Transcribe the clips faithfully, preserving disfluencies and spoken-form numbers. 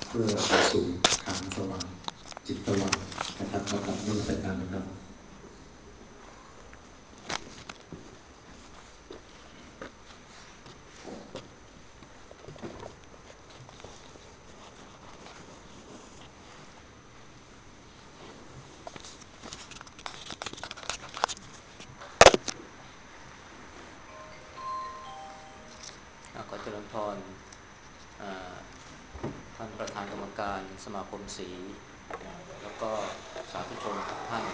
เพื่อไปสู่ฐานสว่างจิตสว่างนะครับแล้วกับนิสัยการนะครับขอเจริญพรท่านประธานกรรมการสมาคมศรีแล้วก็สาธุชนทุกท่าน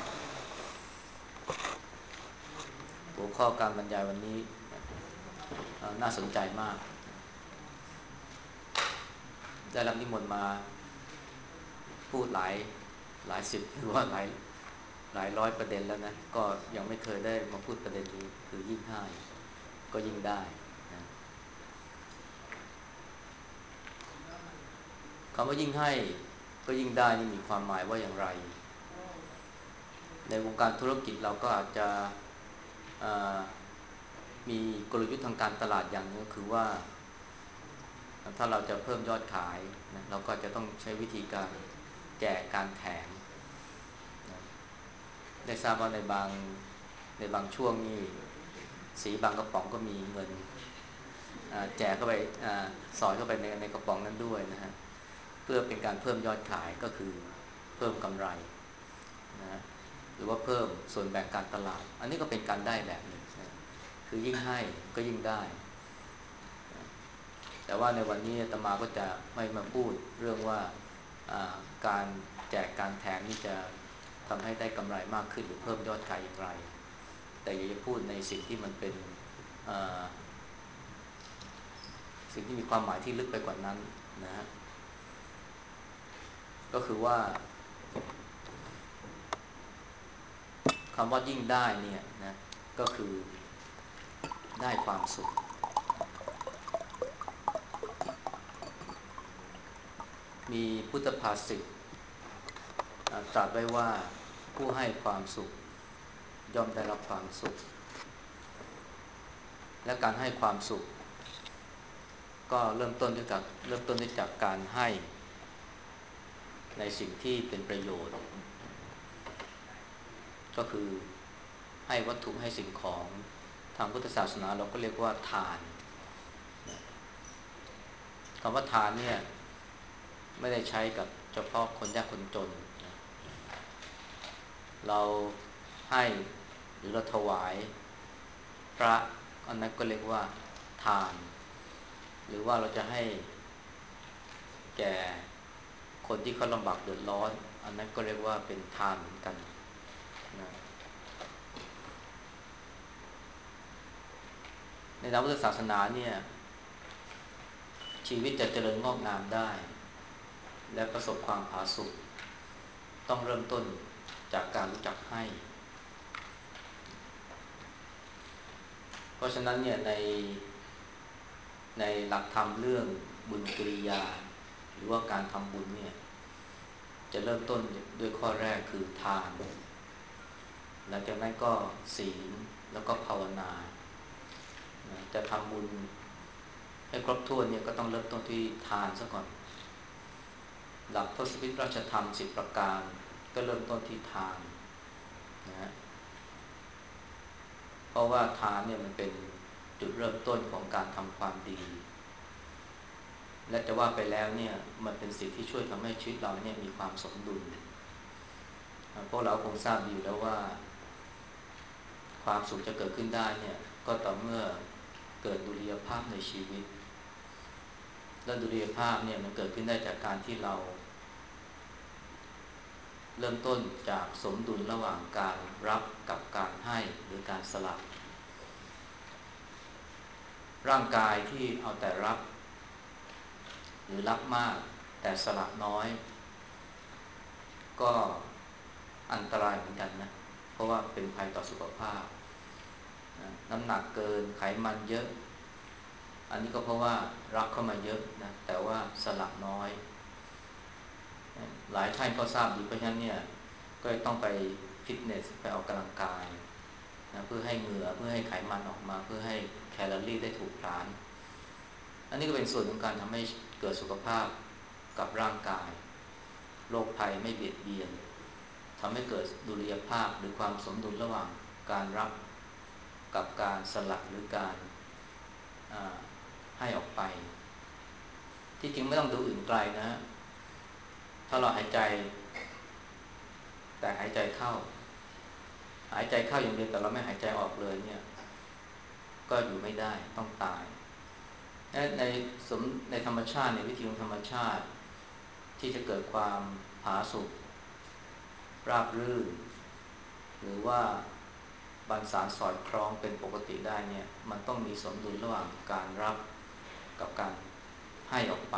หัวข้อการบรรยายวันนี้น่าสนใจมากได้รับนิมนต์มาพูดหลายหลายสิบหรือว่าหลายหลายร้อยประเด็นแล้วนะก็ยังไม่เคยได้มาพูดประเด็นนี้คือยิ่งให้ก็ยิ่งได้นะคำว่ายิ่งให้ก็ยิ่งได้นี่มีความหมายว่าอย่างไรในวงการธุรกิจเราก็อาจจะมีกลยุทธ์ทางการตลาดอย่างนึงก็คือว่าถ้าเราจะเพิ่มยอดขายนะเราก็จะต้องใช้วิธีการแจกการแถมนะได้ทราบว่าในบางในบางช่วงนี้สีบางกระป๋องก็มีเงินแจกเข้าไปสอดเข้าไปในในกระป๋องนั้นด้วยนะฮะเพื่อเป็นการเพิ่มยอดขายก็คือเพิ่มกำไรนะหรือว่าเพิ่มส่วนแบ่งการตลาดอันนี้ก็เป็นการได้แบบหนึ่งนะคือยิ่งให้ก็ยิ่งได้แต่ว่าในวันนี้อาตมาก็จะไม่มาพูดเรื่องว่าการแจกการแถมนี่จะทำให้ได้กำไรมากขึ้นหรือเพิ่มยอดขายอย่างไรแต่อยากจะพูดในสิ่งที่มันเป็นสิ่งที่มีความหมายที่ลึกไปกว่านั้นนะฮะก็คือว่าคำว่ายิ่งได้เนี่ยนะก็คือได้ความสุขมีพุทธภาษิตตรัสไว้ว่าผู้ให้ความสุขย่อมได้รับความสุขและการให้ความสุขก็เริ่มต้นด้วยจากเริ่มต้นด้วยจากการให้ในสิ่งที่เป็นประโยชน์ก็คือให้วัตถุให้สิ่งของทางพุทธศาสนาเราก็เรียกว่าทานคำว่าทานเนี่ยไม่ได้ใช้กับเฉพาะคนยากคนจนเราให้หรือเราถวายพระอันนั้นก็เรียกว่าทานหรือว่าเราจะให้แก่คนที่เขาลำบากเดือดร้อนอันนั้นก็เรียกว่าเป็นทานเหมือนกันนะในทางพุทธศาสนาเนี่ยชีวิตจะเจริญงอกงามได้และประสบความผาสุกต้องเริ่มต้นจากการรู้จักให้เพราะฉะนั้นเนี่ยในในหลักธรรมเรื่องบุญกิริยาหรือว่าการทำบุญเนี่ยจะเริ่มต้นด้วยข้อแรกคือทานหลังจากนั้นก็ศีลแล้วก็ภาวนาจะทำบุญให้ครบถ้วนเนี่ยก็ต้องเริ่มต้นที่ทานซะก่อนหลักทศพิธราชธรรมสิบประการก็เริ่มต้นที่ทานนะเพราะว่าทานเนี่ยมันเป็นจุดเริ่มต้นของการทำความดีและจะว่าไปแล้วเนี่ยมันเป็นสิ่งที่ช่วยทำให้ชีวิตเราเนี่ยมีความสมดุลพวกเราคงทราบดีแล้วว่าความสุขจะเกิดขึ้นได้เนี่ยก็ต่อเมื่อเกิดดุลยภาพในชีวิตและดุลยภาพเนี่ยมันเกิดขึ้นได้จากการที่เราเริ่มต้นจากสมดุลระหว่างการรับกับการให้หรือการสละร่างกายที่เอาแต่รับหรือรับมากแต่สละน้อยก็อันตรายเหมือนกันนะเพราะว่าเป็นภัยต่อสุขภาพน้ำหนักเกินไขมันเยอะอันนี้ก็เพราะว่ารับเข้ามาเยอะนะแต่ว่าสละน้อยหลายท่านก็ทราบดีเพราะฉะนั้นเนี่ยก็ต้องไปฟิตเนสไปออกกำลังกายนะเพื่อให้เหงื่อเพื่อให้ไขมันออกมาเพื่อให้แคลอรี่ได้ถูกผลาญอันนี้ก็เป็นส่วนของการทำให้เกิดสุขภาพกับร่างกายโรคภัยไม่เบียดเบียนทำให้เกิดดุลยภาพหรือความสมดุลระหว่างการรับกับการสละหรือการให้ออกไปที่จริงไม่ต้องดูอื่นไกลนะถ้าเราหายใจแต่หายใจเข้าหายใจเข้าอย่างเดียวแต่เราไม่หายใจออกเลยเนี่ยก็อยู่ไม่ได้ต้องตายในสมในธรรมชาติในวิถีของธรรมชาติที่จะเกิดความผาสุกราบรื่นหรือว่าบรรสานสอดคล้องเป็นปกติได้เนี่ยมันต้องมีสมดุลระหว่างการรับกับการให้ออกไป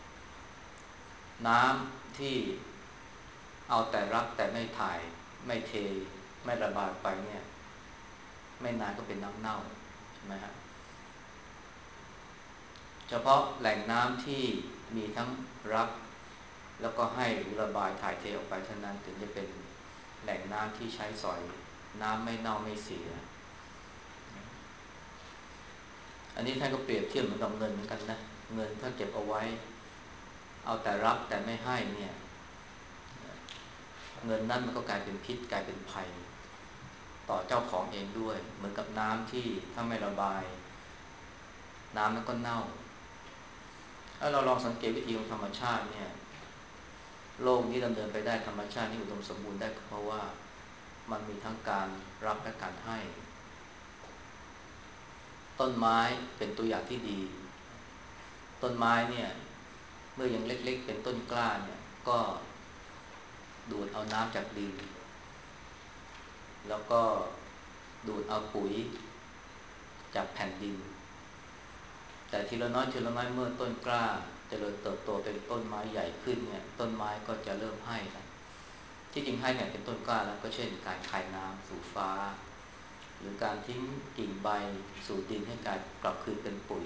น้ำที่เอาแต่รับแต่ไม่ถ่ายไม่เทไม่ระบายไปเนี่ยไม่นานก็เป็นน้ำเน่าใช่ไหมครับเฉพาะแหล่งน้ำที่มีทั้งรับแล้วก็ให้หรือระบายถ่ายเทออกไปเท่านั้นถึงจะเป็นแหล่งน้ำที่ใช้สอยน้ำไม่เน่าไม่เสียอันนี้ท่านก็เปรียบเทียบเหมือนกับเงินเหมือนกันนะเงินถ้าเก็บเอาไว้เอาแต่รับแต่ไม่ให้เนี่ยเงินนั้นมันก็กลายเป็นพิษกลายเป็นภัยต่อเจ้าของเองด้วยเหมือนกับน้ำที่ถ้าไม่ระบายน้ำมันก็เน่าถ้าเราลองสังเกตวิธีของธรรมชาติเนี่ยโลกนี้ดำเนินไปได้ธรรมชาตินี่อุดมสมบูรณ์ได้เพราะว่ามันมีทั้งการรับและการให้ต้นไม้เป็นตัวอย่างที่ดีต้นไม้เนี่ยเมื่อยังเล็กๆเป็นต้นกล้าเนี่ยก็ดูดเอาน้ำจากดินแล้วก็ดูดเอาปุ๋ยจากแผ่นดินแต่ทีละน้อยทีละน้อยเมื่อต้นกล้าเจริญเติบโตเป็นต้นไม้ใหญ่ขึ้นเนี่ยต้นไม้ก็จะเริ่มให้นะที่จริงให้เนี่ยเป็นต้นกล้าแล้วก็เช่นการคายน้ำสู่ฟ้าหรือการทิ้งกิ่งใบสู่ดินให้กลายกลับคืนเป็นปุ๋ย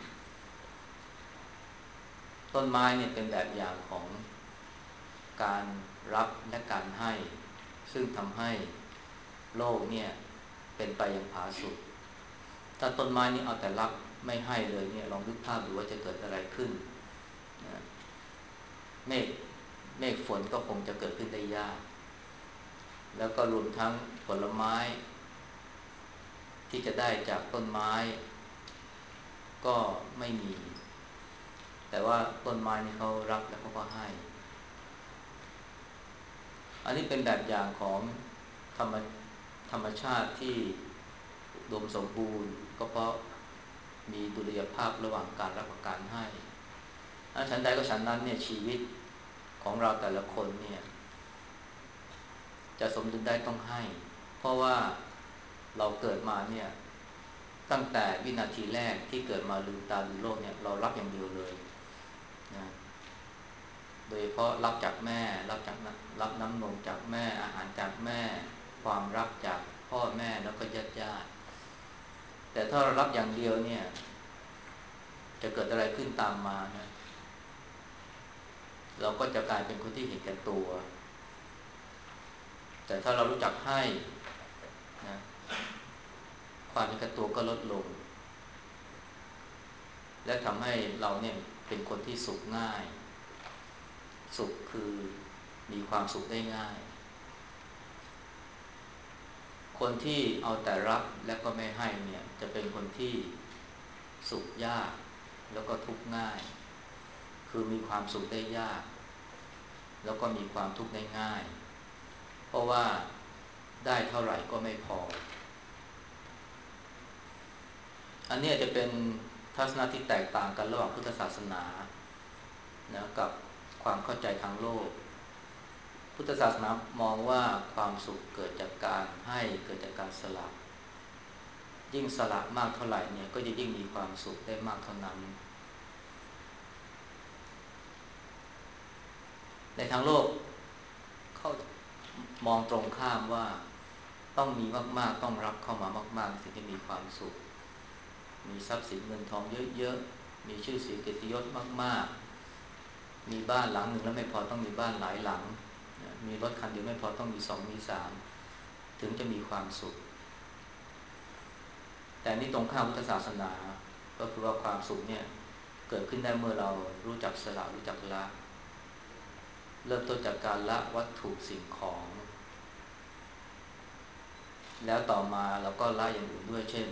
ต้นไม้เนี่ยเป็นแบบอย่างของการรับและการให้ซึ่งทำให้โลกเนี่ยเป็นไปอย่างผาสุกถ้าต้นไม้นี่เอาแต่รับไม่ให้เลยเนี่ยลองนึกภาพดูว่าจะเกิดอะไรขึ้นนะเมฆเมฆฝนก็คงจะเกิดขึ้นได้ยากแล้วก็รวมทั้งผลไม้ที่จะได้จากต้นไม้ก็ไม่มีแต่ว่าต้นไม้นี่เขารับแล้วเขาก็ให้อันนี้เป็นแบบอย่างของธรรมธรรมชาติที่อุดมสมบูรณ์ก็เพราะมีดุลยภาพระหว่างการรับกับการให้ถ้าฉันใดก็ฉันนั้นเนี่ยชีวิตของเราแต่ละคนเนี่ยจะสมดุลได้ต้องให้เพราะว่าเราเกิดมาเนี่ยตั้งแต่วินาทีแรกที่เกิดมาลืมตาดูโลกเนี่ยเรารับอย่างเดียวเลยนะโดยเฉพาะรับจากแม่รับจากรับน้ำนมจากแม่อาหารจากแม่ความรักจากพ่อแม่แล้วก็ญาติญาติแต่ถ้าเรารับอย่างเดียวเนี่ยจะเกิดอะไรขึ้นตามมานะเราก็จะกลายเป็นคนที่เห็นแก่ตัวแต่ถ้าเรารู้จักให้นะความเห็นแก่ตัวก็ลดลงและทำให้เราเนี่ยเป็นคนที่สุขง่ายสุขคือมีความสุขได้ง่ายคนที่เอาแต่รับและก็ไม่ให้เนี่ยจะเป็นคนที่สุขยากแล้วก็ทุกข์ง่ายคือมีความสุขได้ยากแล้วก็มีความทุกข์ได้ง่ายเพราะว่าได้เท่าไหร่ก็ไม่พออันนี้จะเป็นทัศนะที่แตกต่างกันระหว่างพุทธศาสนานะกับความเข้าใจทางโลกพุทธศาสนามองว่าความสุขเกิดจากการให้เกิดจากการสละยิ่งสละมากเท่าไหร่เนี่ยก็จะยิ่งมีความสุขได้มากเท่านั้นในทางโลกเขามองตรงข้ามว่าต้องมีมากๆต้องรับเข้ามามากๆถึงจะมีความสุขมีทรัพย์สินเงินทองเยอะๆมีชื่อเสียงเกียรติยศมากๆมีบ้านหลังหนึ่งแล้วไม่พอต้องมีบ้านหลายหลังมีรถคันเดียวไม่พอต้องมีสองมีสามถึงจะมีความสุขแต่นี่ตรงข้ามพุทธศาสนาก็คือว่าความสุขเนี่ยเกิดขึ้นได้เมื่อเรารู้จักสละรู้จักละเริ่มต้นจากการละวัตถุสิ่งของแล้วต่อมาเราก็ละอย่างอื่นด้วยเช่น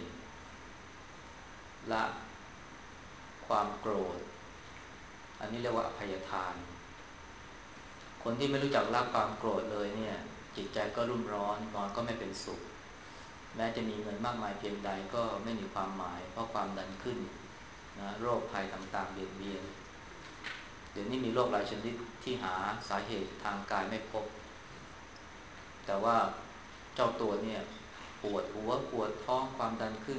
ละความโกรธอันนี้เรียกว่าอภัยทานคนที่ไม่รู้จักละความโกรธเลยเนี่ยจิตใจก็รุ่มร้อนนอนก็ไม่เป็นสุขแม้จะมีเงินมากมายเพียงใดก็ไม่มีความหมายเพราะความดันขึ้นนะโรคภัยต่างๆเบียดเบียนเดี๋ยวนี้มีโรคหลายชนิดที่หาสาเหตุทางกายไม่พบแต่ว่าเจ้าตัวเนี่ยปวดหัวปวดท้องความดันขึ้น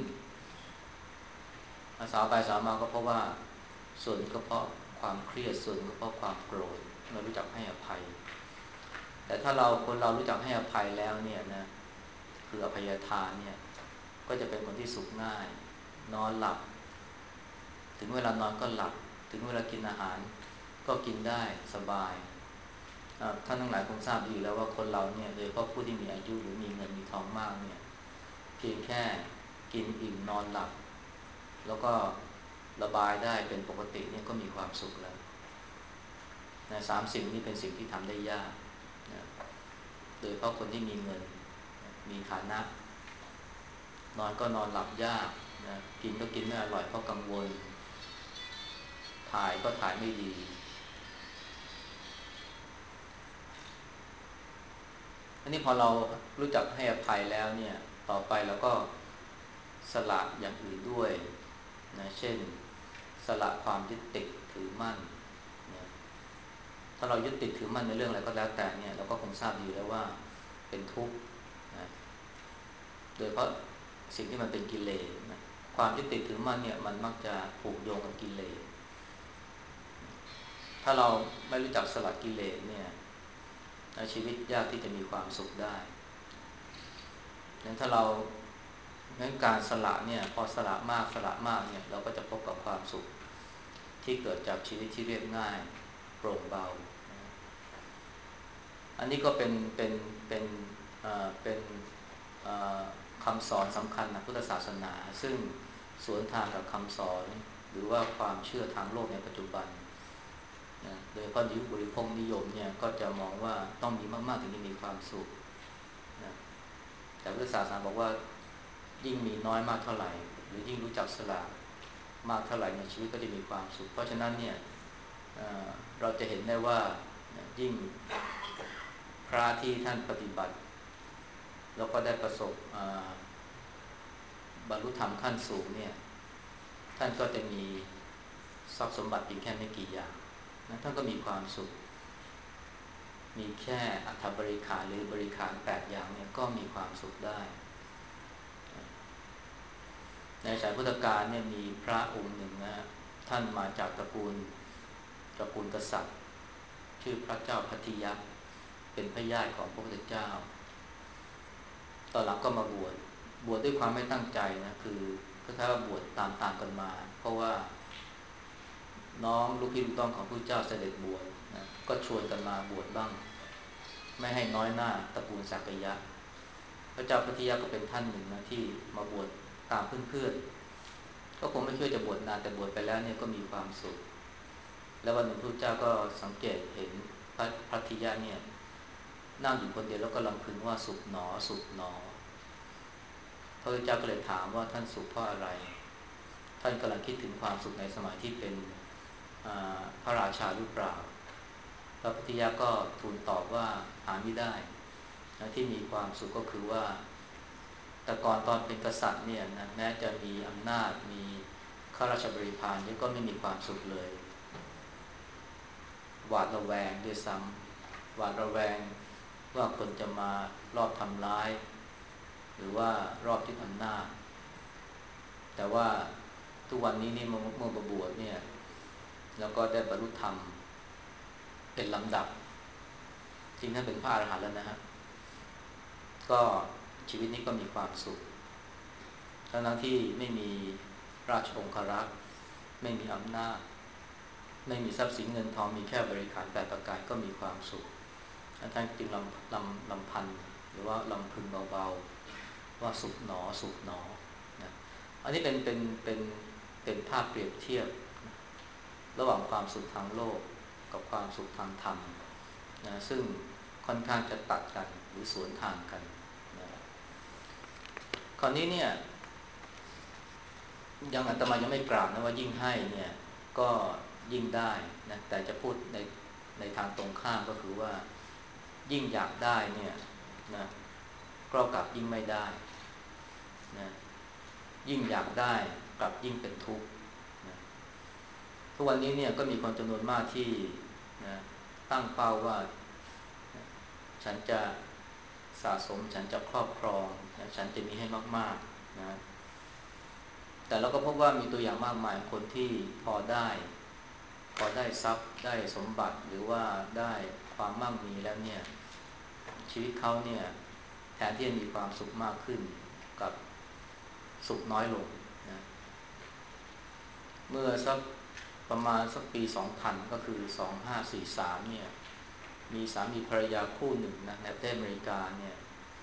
สาวไปสาวมาก็เพราะว่าส่วนก็เพราะความเครียดส่วนก็เพราะความโกรธไม่รู้จักให้อภัยแต่ถ้าเราคนเรารู้จักให้อภัยแล้วเนี่ยนะคืออภัยทานเนี่ยก็จะเป็นคนที่สุขง่ายนอนหลับถึงเวลานอนก็หลับถึงเวลากินอาหารก็กินได้สบายท่านทั้งหลายคงทราบดีแล้วว่าคนเราเนี่ยโดยเฉพาะผู้ที่มีอายุหรือมีเงินมีทองมากเนี่ยเพียงแค่กินอิ่มนอนหลับแล้วก็ระบายได้เป็นปกติเนี่ยก็มีความสุขแล้วนะสามสิ่งนี้เป็นสิ่งที่ทำได้ยากนะโดยเฉพาะคนที่มีเงินมีฐานะนอนก็นอนหลับยากนะกินก็กินไม่อร่อยเพราะกังวลถ่ายก็ถ่ายไม่ดีอันนี้พอเรารู้จักให้อภัยแล้วเนี่ยต่อไปเราก็สละอย่างอื่นด้วยนะเช่นสละความยึดติดถือมั่นนะถ้าเรายึดติดถือมั่นในเรื่องอะไรก็แล้วแต่เนี่ยเราก็คงทราบดีแล้วว่าเป็นทุกข์นะโดยเพราะสิ่งที่มันเป็นกิเลสนะความยึดติดถือมั่นเนี่ยมันมักจะผูกโยงกับกิเลสถ้าเราไม่รู้จักสละกิเลสเนี่ยชีวิตยากที่จะมีความสุขได้งั้นถ้าเรางั้นการสละเนี่ยพอสละมากสละมากเนี่ยเราก็จะพบกับความสุขที่เกิดจากชีวิตที่เรียบง่ายโปร่งเบาอันนี้ก็เป็นเป็นเป็นเอ่อเป็นเอ่อคำสอนสำคัญนะพุทธศาสนาซึ่งสวนทางกับคำสอนหรือว่าความเชื่อทางโลกในปัจจุบันนะโดยเฉพาะยุคบริโภคนิยมเนี่ยก็จะมองว่าต้องมีมากๆถึงจะมีความสุขนะแต่พุทธศาสนาบอกว่ายิ่งมีน้อยมากเท่าไหร่หรือยิ่งรู้จักสละมากเท่าไหร่ในชีวิตก็จะมีความสุขเพราะฉะนั้นเนี่ยเอ่อเราจะเห็นได้ว่ายิ่งพระที่ท่านปฏิบัติแล้วก็ได้ประสบบรรลุธรรมขั้นสูงเนี่ยท่านก็จะมีทรัพย์สมบัติเพียงแค่ไม่กี่อย่างนะท่านก็มีความสุขมีแค่อัฐบริขารหรือบริขารแปดอย่างเนี่ยก็มีความสุขได้ในสายพุทธกาลเนี่ยมีพระองค์หนึ่งนะท่านมาจากตระกูลตระกูลกษัตริย์ชื่อพระเจ้าพัทธิยะเป็นพระญาติของพระพุทธเจ้าตอนหลังก็มาบวชบวชด้วยความไม่ตั้งใจนะคือก็ถ้าบวชตามๆกันมาเพราะว่าน้องลูกพี่ลูกน้องของพระพุทธเจ้าเสด็จบวชนะก็ชวนกันมาบวชบ้างไม่ให้น้อยหน้าตระกูลสักยะพระเจ้าพัทธิยะก็เป็นท่านหนึ่งนะที่มาบวชตามเพื่อนๆก็คงไม่คิดจะบวชนานแต่บวชไปแล้วเนี่ยก็มีความสุขแล้ววันหนึ่งพระพุทธเจ้าก็สังเกตเห็นพระพัทธิยะเนี่ยนั่งอยู่คนเดียวแล้วก็รำพึงว่าสุขหนอสุขหนอพระพุทธเจ้าก็เลยถามว่าท่านสุขเพราะอะไรท่านกำลังคิดถึงความสุขในสมัยที่เป็นพระราชาหรือเปล่าพระพุทธเจ้าก็ทูลตอบว่าหาไม่ได้ที่มีความสุขก็คือว่าแต่ก่อนตอนเป็นกษัตริย์เนี่ยนะแม้จะมีอำนาจมีข้าราชบริพารเนี่ยก็ไม่มีความสุขเลยหวาดระแวงด้วยซ้ำหวาดระแวงว่าคนจะมารอบทำร้ายหรือว่ารอบยึดอำนาจแต่ว่าทุกวันนี้นี่เมื่อบบวชเนี่ยแล้วก็ได้บรรลุธรรมเป็นลำดับจริงท่านเป็นพระอรหันต์แล้วนะฮะก็ชีวิตนี้ก็มีความสุขทั้งที่ไม่มีราชองครักษ์ไม่มีอำนาจไม่มีทรัพย์สินเงินทองมีแค่บริขารแปดประการก็มีความสุขท่านจึงลำลำลำพันหรือว่าลำพึงเบาๆว่าสุขหนอสุขหนอนะอันนี้เป็นเป็นเป็นเป็นภาพเปรียบเทียบระหว่างความสุขทางโลกกับความสุขทางธรรมนะซึ่งค่อนข้างจะตัดกันหรือสวนทางกันนะคราวนี้เนี่ยยังอาตมายังไม่กล่าวนะว่ายิ่งให้เนี่ยก็ยิ่งได้นะแต่จะพูดในในทางตรงข้ามก็คือว่ายิ่งอยากได้เนี่ยนะก็กลับยิ่งไม่ได้นะยิ่งอยากได้กลับยิ่งเป็นทุกข์นะทุกวันนี้เนี่ยก็มีคนจำนวนมากที่นะตั้งเป้าว่านะฉันจะสะสมฉันจะครอบครองนะฉันจะมีให้มากๆนะแต่เราก็พบว่ามีตัวอย่างมากมายคนที่พอได้พอได้ทรัพย์ได้สมบัติหรือว่าได้ความมั่งมีแล้วเนี่ยชีวิตเขาเนี่ยแทนที่จะมีความสุขมากขึ้นกับสุขน้อยลงนะเมื่อสักประมาณสักปีสองพันก็คือสองพันห้าร้อยสี่สิบสามเนี่ยมีสามีภรรยาคู่หนึ่งนะในประเทศอเมริกาเนี่ย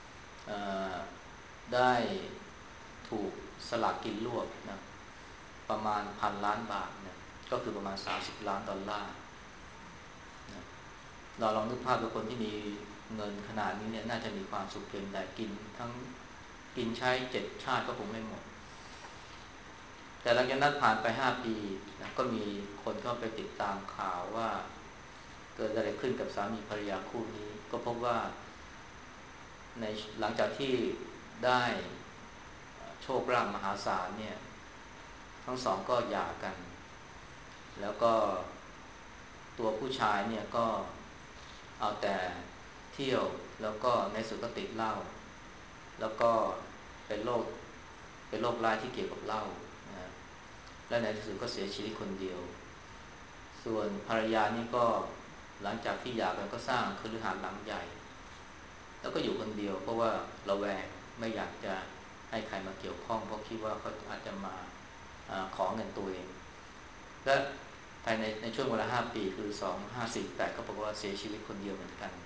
ได้ถูกสลากกินรวบนะประมาณพันล้านบาทนะก็คือประมาณสามสิบล้านดอลลาร์นะเราลองนึกภาพดูคนที่มีเงินขนาดนี้เนี่ยน่าจะมีความสุขเพียงใดกินทั้งกินใช้เจ็ดชาติก็คงไม่หมดแต่หลังจากนั้นผ่านไปห้าปีนะก็มีคนเข้าไปติดตามข่าวว่าเกิดอะไรขึ้นกับสามีภรรยาคู่นี้ก็พบว่าในหลังจากที่ได้โชคลาภมหาศาลเนี่ยทั้งสองก็หย่ากันแล้วก็ตัวผู้ชายเนี่ยก็เอาแต่เที่ยวแล้วก็ในสุดก็ติดเหล้าแล้วก็เป็นโรคเป็นโรคร้ายที่เกี่ยวกับเหล้านะและในที่สุดก็เสียชีวิตคนเดียวส่วนภรรยานี่ก็หลังจากที่หย่ากันก็สร้างคฤหาสน์หลังใหญ่แล้วก็อยู่คนเดียวเพราะว่าระแวงไม่อยากจะให้ใครมาเกี่ยวข้องเพราะคิดว่าเขาอาจจะมาขอเงินตัวเองและภายในในช่วงเวลาห้าปีคือสองพันห้าร้อยสี่สิบแปดก็บอกว่าเสียชีวิตคนเดียวเหมือนกัน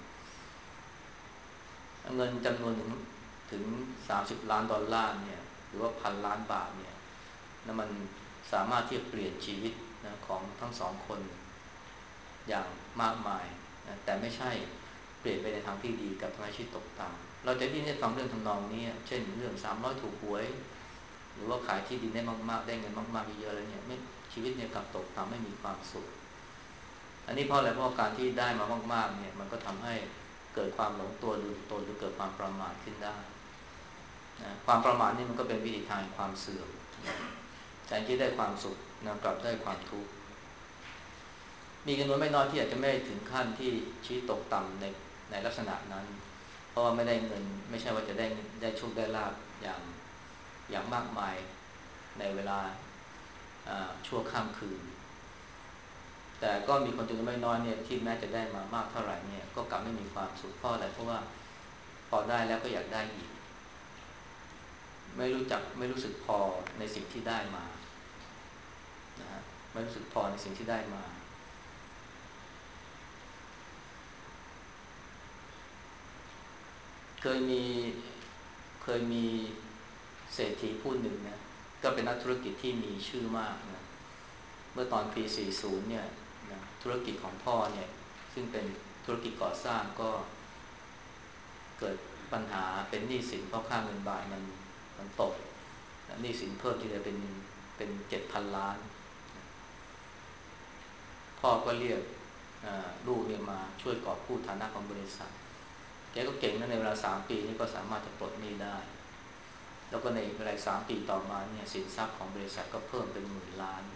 เงินจำนวนถึงถึงสามสิบล้านดอลลาร์เนี่ยหรือว่าพันล้านบาทเนี่ยนั่นมันสามารถที่จะเปลี่ยนชีวิตนะของทั้งสองคนอย่างมากมายนะแต่ไม่ใช่เปลี่ยนไปในทางที่ดีกับทำให้ชีวิตตกต่ำเราจะได้ยินฟังเรื่องทำนองนี้เช่นเรื่องสามร้อยถูกหวยหรือว่าขายที่ดินได้มากๆได้เงินมากๆเยอะๆแล้วเนี่ยไม่ชีวิตเนี่ยกลับตกต่ำไม่มีความสุขอันนี้เพราะอะไรเพราะการที่ได้มามากๆเนี่ยมันก็ทำให้เกิดความหลงตัวลืมตนหรือเกิดความประมาทขึ้นได้นะความประมาทนี่มันก็เป็นวิธีทางความเสื่อมแทนที่ได้ความสุขนะกลับได้ความทุกข์มีจำนวนไม่น้อยที่อาจจะไม่ถึงขั้นที่ชีวิตตกต่ำในในลักษณะนั้นเพราะว่าไม่ได้เงินไม่ใช่ว่าจะได้ได้โชคได้ลาภอย่างอย่างมากมายในเวลาชั่วข้ามคืนแต่ก็มีคนจำนวนไม่น้อยเนี่ยที่แม้จะได้มามากเท่าไหร่เนี่ยก็กลับไม่มีความสุขเพราะอะไรเพราะว่าพอได้แล้วก็อยากได้อีกไม่รู้จักไม่รู้สึกพอในสิ่งที่ได้มานะฮะไม่รู้สึกพอในสิ่งที่ได้มาเคยมีเคยมีเศรษฐีผู้หนึ่งนะก็เป็นนักธุรกิจที่มีชื่อมากนะเมื่อตอนปีสี่สิบเนี่ยนะธุรกิจของพ่อเนี่ยซึ่งเป็นธุรกิจก่อสร้างก็เกิดปัญหาเป็นหนี้สินเพราะค่าเงินบาทมันมันตกหนี้สินเพิ่มทีเดียวเป็นเป็นเจ็ดพันล้านพ่อก็เรียกลูกเนี่ยมาช่วยกอบกู้ฐานะของบริษัทแกก็เก่งนะในเวลาสามปีนี้ก็สามารถจะปลดหนี้ได้แล้วก็ในเวลาสามปีต่อมาเนี่ยสินทรัพย์ของบริษัทก็เพิ่มเป็นหมื่นล้าน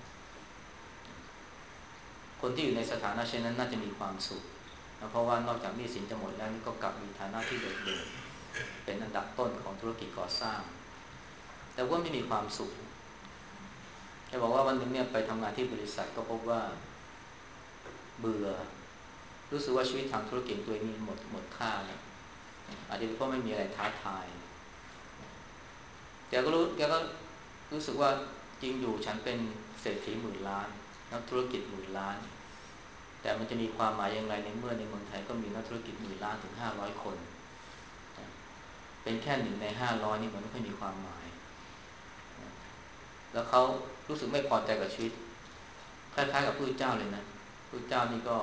คนที่อยู่ในสถานะเช่นนั้นน่าจะมีความสุขนะเพราะว่านอกจากหนี้สินจะหมดแล้วนี่ก็กลับมีฐานะที่โดดเด่นเป็นอันดับต้นของธุรกิจก่อสร้างแต่ว่าไม่มีความสุขจะบอกว่าวันนึงเนี่ยไปทำงานที่บริษัทก็พบว่าเบื่อรู้สึกว่าชีวิตทางธุรกิจตัวเองนี่หมดหมดค่าแล้วอาจจะเป็นเพราะไม่มีอะไรท้าทายแกก็รู้แกก็รู้สึกว่าจริงอยู่ฉันเป็นเศรษฐีหมื่นล้านนักธุรกิจหมื่นล้านแต่มันจะมีความหมายอย่างไรในเมื่อในเมืองไทยก็มีนักธุรกิจหมื่นล้านถึงห้าร้อยคนเป็นแค่หนึ่งในห้าร้อยนี่มันไม่ค่อยมีความหมายแล้วเขารู้สึกไม่พอใจกับชีวิตคล้ายๆกับพระพุทธเจ้าเลยนะพระพุทธเจ้านี่ก็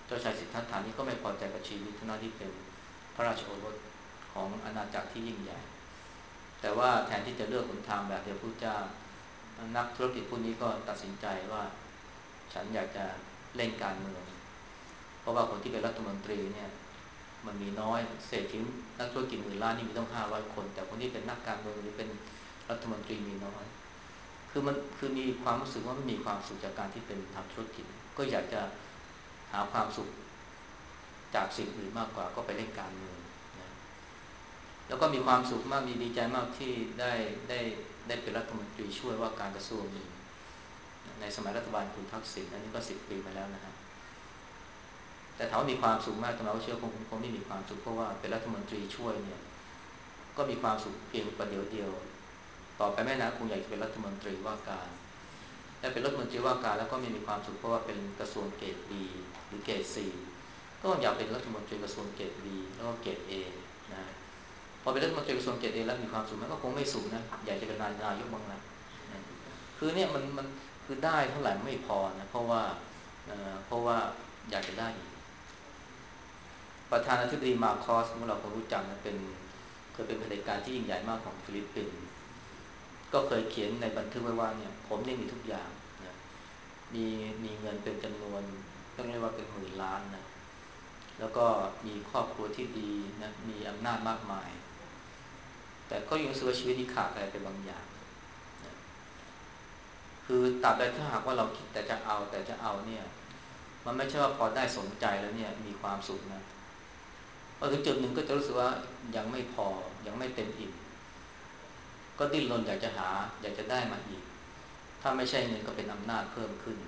เจ้าชายสิทธัตถานี่ก็ไม่พอใจกับชีวิตทั้งที่เป็นพระราชโอรสของอาณาจักรที่ยิ่งใหญ่แต่ว่าแทนที่จะเลือกหนทางแบบเดียวพุทธเจ้านักธุรกิจพวกนี้ก็ตัดสินใจว่าฉันอยากจะเล่นการเมืองเพราะว่าคนที่เป็นรัฐมนตรีเนี่ยมันมีน้อยเศรษฐีนักธุรกิจหมื่นล้านนี่มีต้องห้าร้อยคนแต่คนที่เป็นนักการเมืองหรือเป็นรัฐมนตรีมีน้อยคือมันคือมีความรู้สึกว่าไม่มีความสุขจากการที่เป็นทำธุรกิจก็อยากจะหาความสุขจากสิ่งอื่นมากกว่าก็ไปเล่นการเมืองนะแล้วก็มีความสุขมากมีดีใจมากที่ได้ได้ได้เป็นรัฐมนตรีช่วยว่าการกระทรวงหนึ่งในสมัยรัฐบาลคุณทักษิณอันนี้ก็สิบปีมาแล้วนะฮะแต่ถามว่ามีความสุขมากแต่เราเชื่อคงคงไม่มีความสุขเพราะว่าเป็นรัฐมนตรีช่วยเนี่ยก็มีความสุขเพียงประเดี๋ยวเดียวต่อไปแม่นะคงอยากจะเป็นรัฐมนตรีว่าการและเป็นรัฐมนตรีว่าการแล้วก็ไม่มีความสุขเพราะว่าเป็นกระทรวงเกรด B หรือเกรด C ก็อยากเป็นรัฐมนตรีกระทรวงเกรด B แล้วก็เกรด A นะพอเป็นรัฐมนตรีกระทรวงเกรด A แล้วมีความสุขมันก็คงไม่สุขนะอยากจะเป็นนายกบ้างนะคือเนี่ยมันมันคือได้เท่าไหร่ไม่พอนะเพราะว่าเอ่อเพราะว่าอยากจะได้อีกประธานาธิบดีมาร์คอสเมื่อเราคงรู้จักนะเป็นเคยเป็นเผด็จการที่ยิ่งใหญ่มากของฟิลิปปินส์ก็เคยเขียนในบันทึกไว้ว่าเนี่ยผมเนี่ยมีทุกอย่างนะมีมีเงินเป็นจำนวนต้องเรียกว่าเป็นหมื่นล้านนะแล้วก็มีครอบครัวที่ดีนะมีอำนาจมากมายแต่ก็ยังรู้สึกว่าชีวิตนี้ขาดอะไรไปบางอย่างนะคือตราบใดถ้าหากว่าเราคิดแต่จะเอาแต่จะเอาเนี่ยมันไม่ใช่ว่าพอได้สนใจแล้วเนี่ยมีความสุขนะพอถึงจุดหนึ่งก็จะรู้สึกว่ายังไม่พอยังไม่เต็มอิ่มก็ดิ้นรนอยากจะหาอยากจะได้มาอีกถ้าไม่ใช่เงินก็เป็นอำนาจเพิ่มขึ้น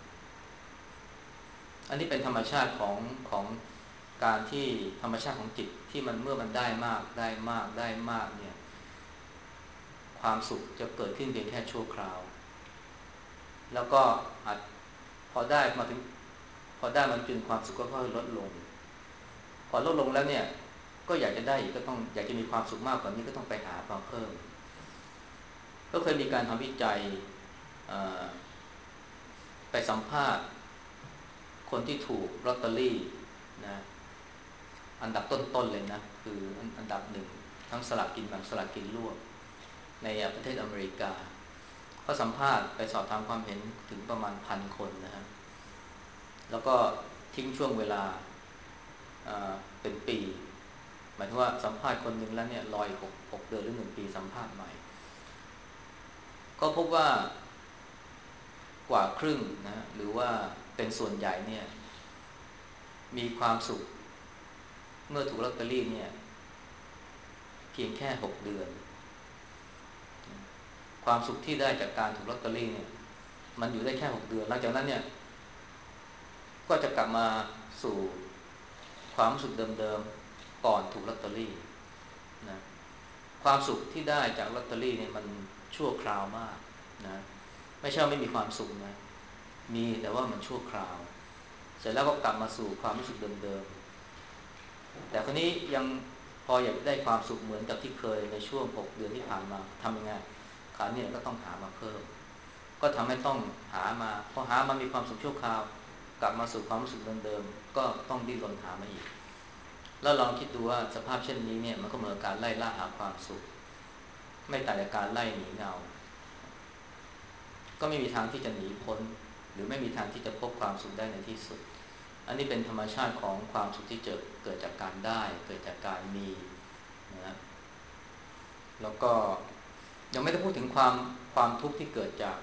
อันนี้เป็นธรรมชาติของของการที่ธรรมชาติของจิตที่มันเมื่อมันได้มากได้มากได้มากเนี่ยความสุขจะเกิดขึ้นเพียงแค่ชั่วคราวแล้วก็อาจพอได้มาถึงพอได้มันจนความสุขก็ค่อยลดลงพอลดลงแล้วเนี่ยก็อยากจะได้อีกก็ต้องอยากจะมีความสุขมากกว่านี้ก็ต้องไปหามาเพิ่มก็เคยมีการทำวิจัยไปสัมภาษณ์คนที่ถูกลอตเตอรี่นะอันดับต้นๆเลยนะคืออันดับหนึ่งทั้งสลากกินแบ่งสลากกินรวมในประเทศอเมริกาก็สัมภาษณ์ไปสอบถามความเห็นถึงประมาณพันคนนะฮะแล้วก็ทิ้งช่วงเวลาเป็นปีหมายถึงว่าสัมภาษณ์คนหนึ่งแล้วเนี่ยรออีกหกหกเดือนหรือหนึ่งปีสัมภาษณ์ใหม่ก็พบว่ากว่าครึ่งนะหรือว่าเป็นส่วนใหญ่เนี่ยมีความสุขเมื่อถูกลอตเตอรี่เนี่ยเพียงแค่หกเดือนความสุขที่ได้จากการถูกลอตเตอรี่เนี่ยมันอยู่ได้แค่หกเดือนหลังจากนั้นเนี่ยก็จะกลับมาสู่ความรู้สึกเดิมๆก่อนถูกลอตเตอรี่นะความสุขที่ได้จากลอตเตอรี่เนี่ยมันชั่วคราวมากนะไม่ใช่ไม่มีความสุขนะมีแต่ว่ามันชั่วคราวเสร็จแล้วก็กลับมาสู่ความรู้สึกเดิมๆแต่คนนี้ยังพออยากได้ความสุขเหมือนกับที่เคยในช่วงหกเดือนที่ผ่านมาทำยังไงคราวนี้ก็ต้องหามาเพิ่มก็ทำให้ต้องหามาพอหามามีความสุขชั่วคราวกลับมาสู่ความรู้สึกเดิมๆก็ต้องดิ้นรนหามาอีกแล้วลองคิดดูว่าสภาพเช่นนี้เนี่ยมันก็เหมือนการไล่ล่าหาความสุขไม่ต่างจากการไล่หนีเงาก็ไม่มีทางที่จะหนีพ้นหรือไม่มีทางที่จะพบความสุขได้ในที่สุดอันนี้เป็นธรรมชาติของความสุขที่เกิดเกิดจากการได้เกิดจากการมีนะแล้วก็ยังไม่ได้พูดถึงความความทุกข์ที่เกิดจาก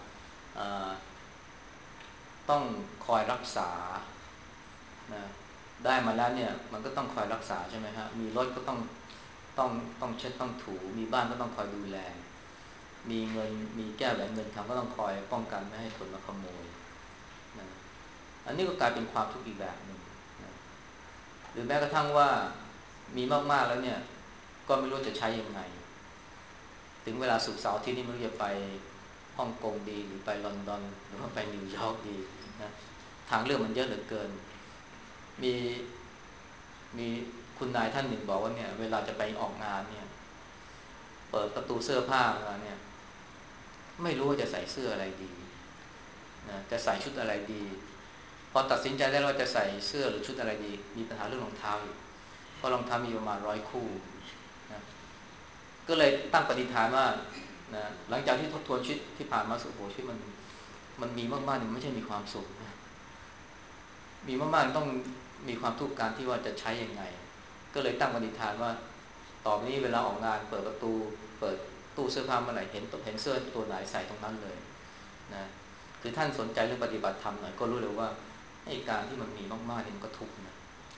ต้องคอยรักษานะได้มาแล้วเนี่ยมันก็ต้องคอยรักษาใช่ไหมฮะมีรถก็ต้องต้องต้องเช็ดต้องถูมีบ้านก็ต้องคอยดูแลมีเงินมีแก้วแหวนเงินคำก็ต้องคอยป้องกันไม่ให้คนมาขโมยนะอันนี้ก็กลายเป็นความทุกข์อีกแบบหนึ่งนะหรือแม้กระทั่งว่ามีมากๆแล้วเนี่ยก็ไม่รู้จะใช้ยังไงถึงเวลาศุกร์เสาร์อาทิตย์นี่ไม่รู้จะไปฮ่องกงดีหรือไปลอนดอนหรือว่าไปนิวยอร์กดีนะทางเลือกมันเยอะเหลือเกินมีมีคุณนายท่านหนึ่งบอกว่าเนี่ยเวลาจะไปออกงานเนี่ยเปิดประตูเสื้อผ้ามาเนี่ยไม่รู้ว่าจะใส่เสื้ออะไรดีนะจะใส่ชุดอะไรดีพอตัดสินใจได้ว่าจะใส่เสื้อหรือชุดอะไรดีมีปัญหาเรื่องรองเท้าอีกเพราะรองเท้ามีประมาณร้อยคู่นะก็เลยตั้งปณิธานว่านะหลังจากที่ทบทวนชีวิตที่ผ่านมาสุโขชีวิตมันมันมีมากๆเนี่ยไม่ใช่มีความสุขนะมีมากๆต้องมีความทุกข์การที่ว่าจะใช้ยังไงก็เลยตั้งปณิธานว่าต่อไปนี้เวลาออกงานเปิดประตูเปิดตู้เสื้อผ้าเมื่อไหร่เห็นเห็นเสื้อตัวไหนใส่ตรงนั้นเลยนะคือท่านสนใจเรื่องปฏิบัติธรรมหน่อยก็รู้เลยว่าไอ้การที่มันมีมากๆเนี่ยมันก็ทุกข์นะ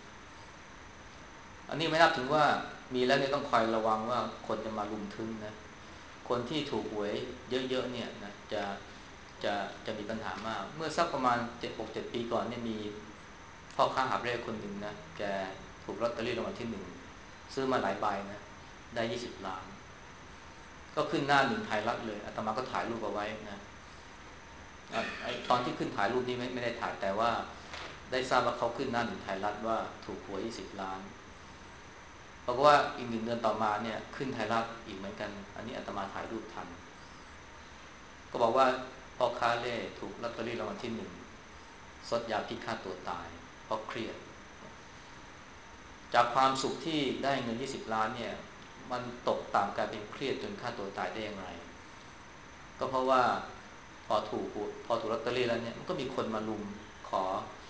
อันนี้ไม่นับถึงว่ามีแล้วเนี่ยต้องคอยระวังว่าคนจะมาลุมทึ้งนะคนที่ถูกหวยเยอะๆเนี่ยนะจะจะจะมีปัญหามากเมื่อสักประมาณเจ็ดหกเจ็ดปีก่อนเนี่ยมีพ่อค้าหาบเร่คนหนึ่งนะแกถูกลอตเตอรี่รางวัลที่หนึ่งซื้อมาหลายใบนะได้ยี่สิบล้านก็ขึ้นหน้าหนึ่งไทยรัฐเลยอาตมาก็ถ่ายรูปเอาไว้นะไอตอนที่ขึ้นถ่ายรูปนี้ไม่ไม่ได้ถ่ายแต่ว่าได้ทราบว่าเขาขึ้นหน้าหนึ่งไทยรัฐว่าถูกหวยยี่สิบล้านเพราะว่าอีกหนึ่งเดือนต่อมาเนี่ยขึ้นไทยรัฐอีกเหมือนกันอันนี้อาตมาถ่ายรูปทันก็บอกว่าพ่อค้าเล่ถูกลอตเตอรี่รางวัลที่หนึ่งซดยาพิษฆ่าตัวตายเพราะเครียดจากความสุขที่ได้เงินยี่สิบล้านเนี่ยมันตกต่ำกลายเป็นเครียดจนฆ่าตัวตายได้อย่างไรก็เพราะว่าพอถูกพอถูกลอตเตอรี่แล้วเนี่ยมันก็มีคนมาลุมขอ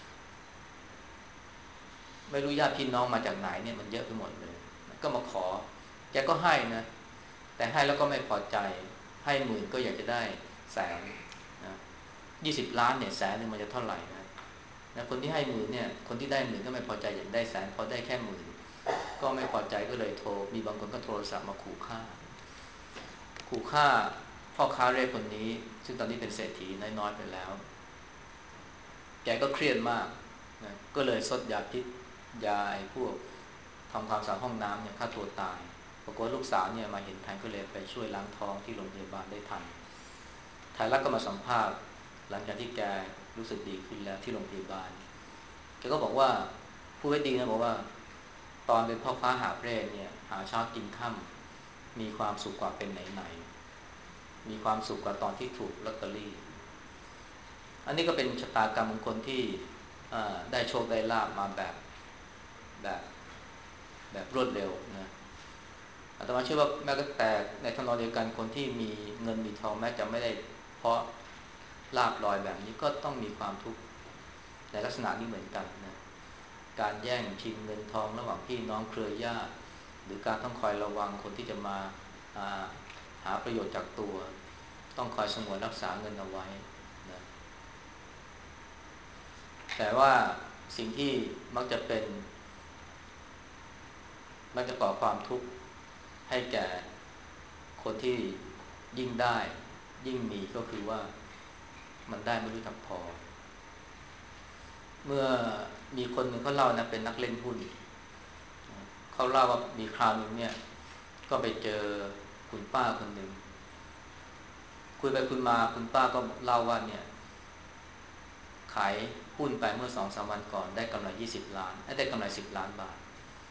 ไม่รู้ญาติพี่น้องมาจากไหนเนี่ยมันเยอะไปหมดเลยก็มาขอแกก็ให้นะแต่ให้แล้วก็ไม่พอใจให้หมื่นก็อยากจะได้แสนนะยี่สิบล้านเนี่ยแสนหนึ่งมันจะเท่าไหร่นะนะคนที่ให้หมื่นเนี่ยคนที่ได้หมื่นก็ไม่พอใจอยากได้แสนพอได้แค่หมื่นก็ไม่พอใจก็เลยโทรมีบางคนก็โทรศัพท์มาขู่ฆ่าขู่ฆ่าพ่อค้าเร่คนนี้ซึ่งตอนนี้เป็นเศรษฐีน้อยๆไปแล้วแกก็เครียดมากนะก็เลยซดยาพิษยาไอ้พวกทำความสะอาดห้องน้ำเนี่ยฆ่าตัวตายปรากฏลูกสาวเนี่ยมาเห็นทันก็เลยไปช่วยล้างท้องที่โรงพยาบาลได้ทันไทยรัฐก็มาสัมภาษณ์หลังจากที่แกรู้สึกดีขึ้นแล้วที่โรงพยาบาลแกก็บอกว่าผู้ไว้ดีนะบอกว่าตอนเป็นพ่อค้าหาบเร่เนี่ยหาเช้ากินค่ำมีความสุขกว่าเป็นไหนๆมีความสุขกว่าตอนที่ถูกลอตเตอรี่อันนี้ก็เป็นชะตากรรมของคนที่ได้โชคได้ลาภมาแบบแบบแบบรวดเร็วนะอาตมาเชื่อว่าแม้แต่ในทางเดียวกันคนที่มีเงินมีทองแม้จะไม่ได้เพราะลาภลอยแบบนี้ก็ต้องมีความทุกข์ในลักษณะนี้เหมือนกันนะการแย่งชิงเงินทองระหว่างพี่น้องเครือญาติหรือการต้องคอยระวังคนที่จะมาหาประโยชน์จากตัวต้องคอยสงวนรักษาเงินเอาไว้นะแต่ว่าสิ่งที่มักจะเป็นมักจะก่อความทุกข์ให้แก่คนที่ยิ่งได้ยิ่งมีก็คือว่ามันได้ไม่รู้จักพอเมื่อมีคนหนึ่งเขาเล่านะเป็นนักเล่นหุ้นเขาเล่าว่ามีคราวหนึ่งเนี่ยก็ไปเจอคุณป้าคนหนึ่งคุยไปคุยมาคุณป้าก็เล่าว่าเนี่ยขายหุ้นไปเมื่อสองสามวันก่อนได้กำไรยี่สิบล้านได้กำไรสิบล้านบาท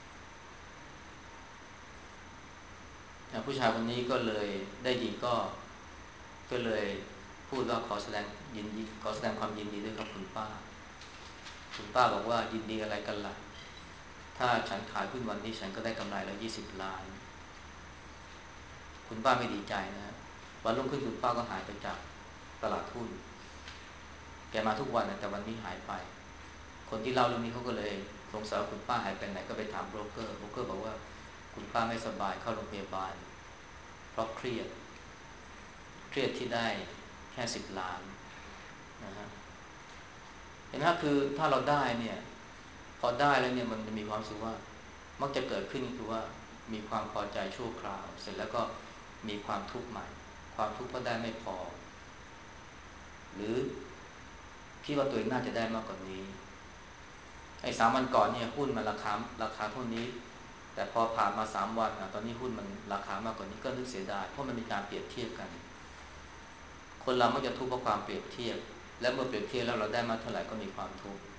ผู้ชายคนนี้ก็เลยได้ยินก็ก็เลยพูดว่าขอแสดงยินดีขอแสดงความยินดีด้วยครับคุณป้าคุณป้าบอกว่ายินดีอะไรกันล่ะถ้าฉันขายหุ้นวันนี้ฉันก็ได้กำไรแล้วยี่สิบล้านคุณป้าไม่ดีใจนะวันรุ่งขึ้นคุณป้าก็หายไปจากตลาดหุ้นแกมาทุกวันนะแต่วันนี้หายไปคนที่เล่าเรื่องนี้เขาก็เลยสงสัยว่าคุณป้าหายไปไหนก็ไปถามโบรกเกอร์โบรกเกอร์บอกว่าคุณป้าไม่สบายเข้าโรงพยาบาลเพราะเครียดเครียดที่ได้แค่สิบล้านนะฮะเห็นไหมคือถ้าเราได้เนี่ยพอได้แล้วเนี่ยมันจะมีความรู้สึกว่ามักจะเกิดขึ้นคือว่ามีความพอใจชั่วคราวเสร็จแล้วก็มีความทุกข์ใหม่ความทุกข์เพราะได้ไม่พอหรือคิดว่าตัวเองน่าจะได้มากกว่านี้ไอ้สามวันก่อนเนี่ยหุ้นมันราคาราคาเท่านี้แต่พอผ่านมาสามวันอ่ะตอนนี้หุ้นมันราคามากกว่านี้ก็นึกเสียดายเพราะมันมีการเปรียบเทียบกันคนเรามักจะทุกข์เพราะความเปรียบเทียบและเมื่อเปรียบเทียบแล้วเราได้มาเท่าไหร่ก็มีความทุกข์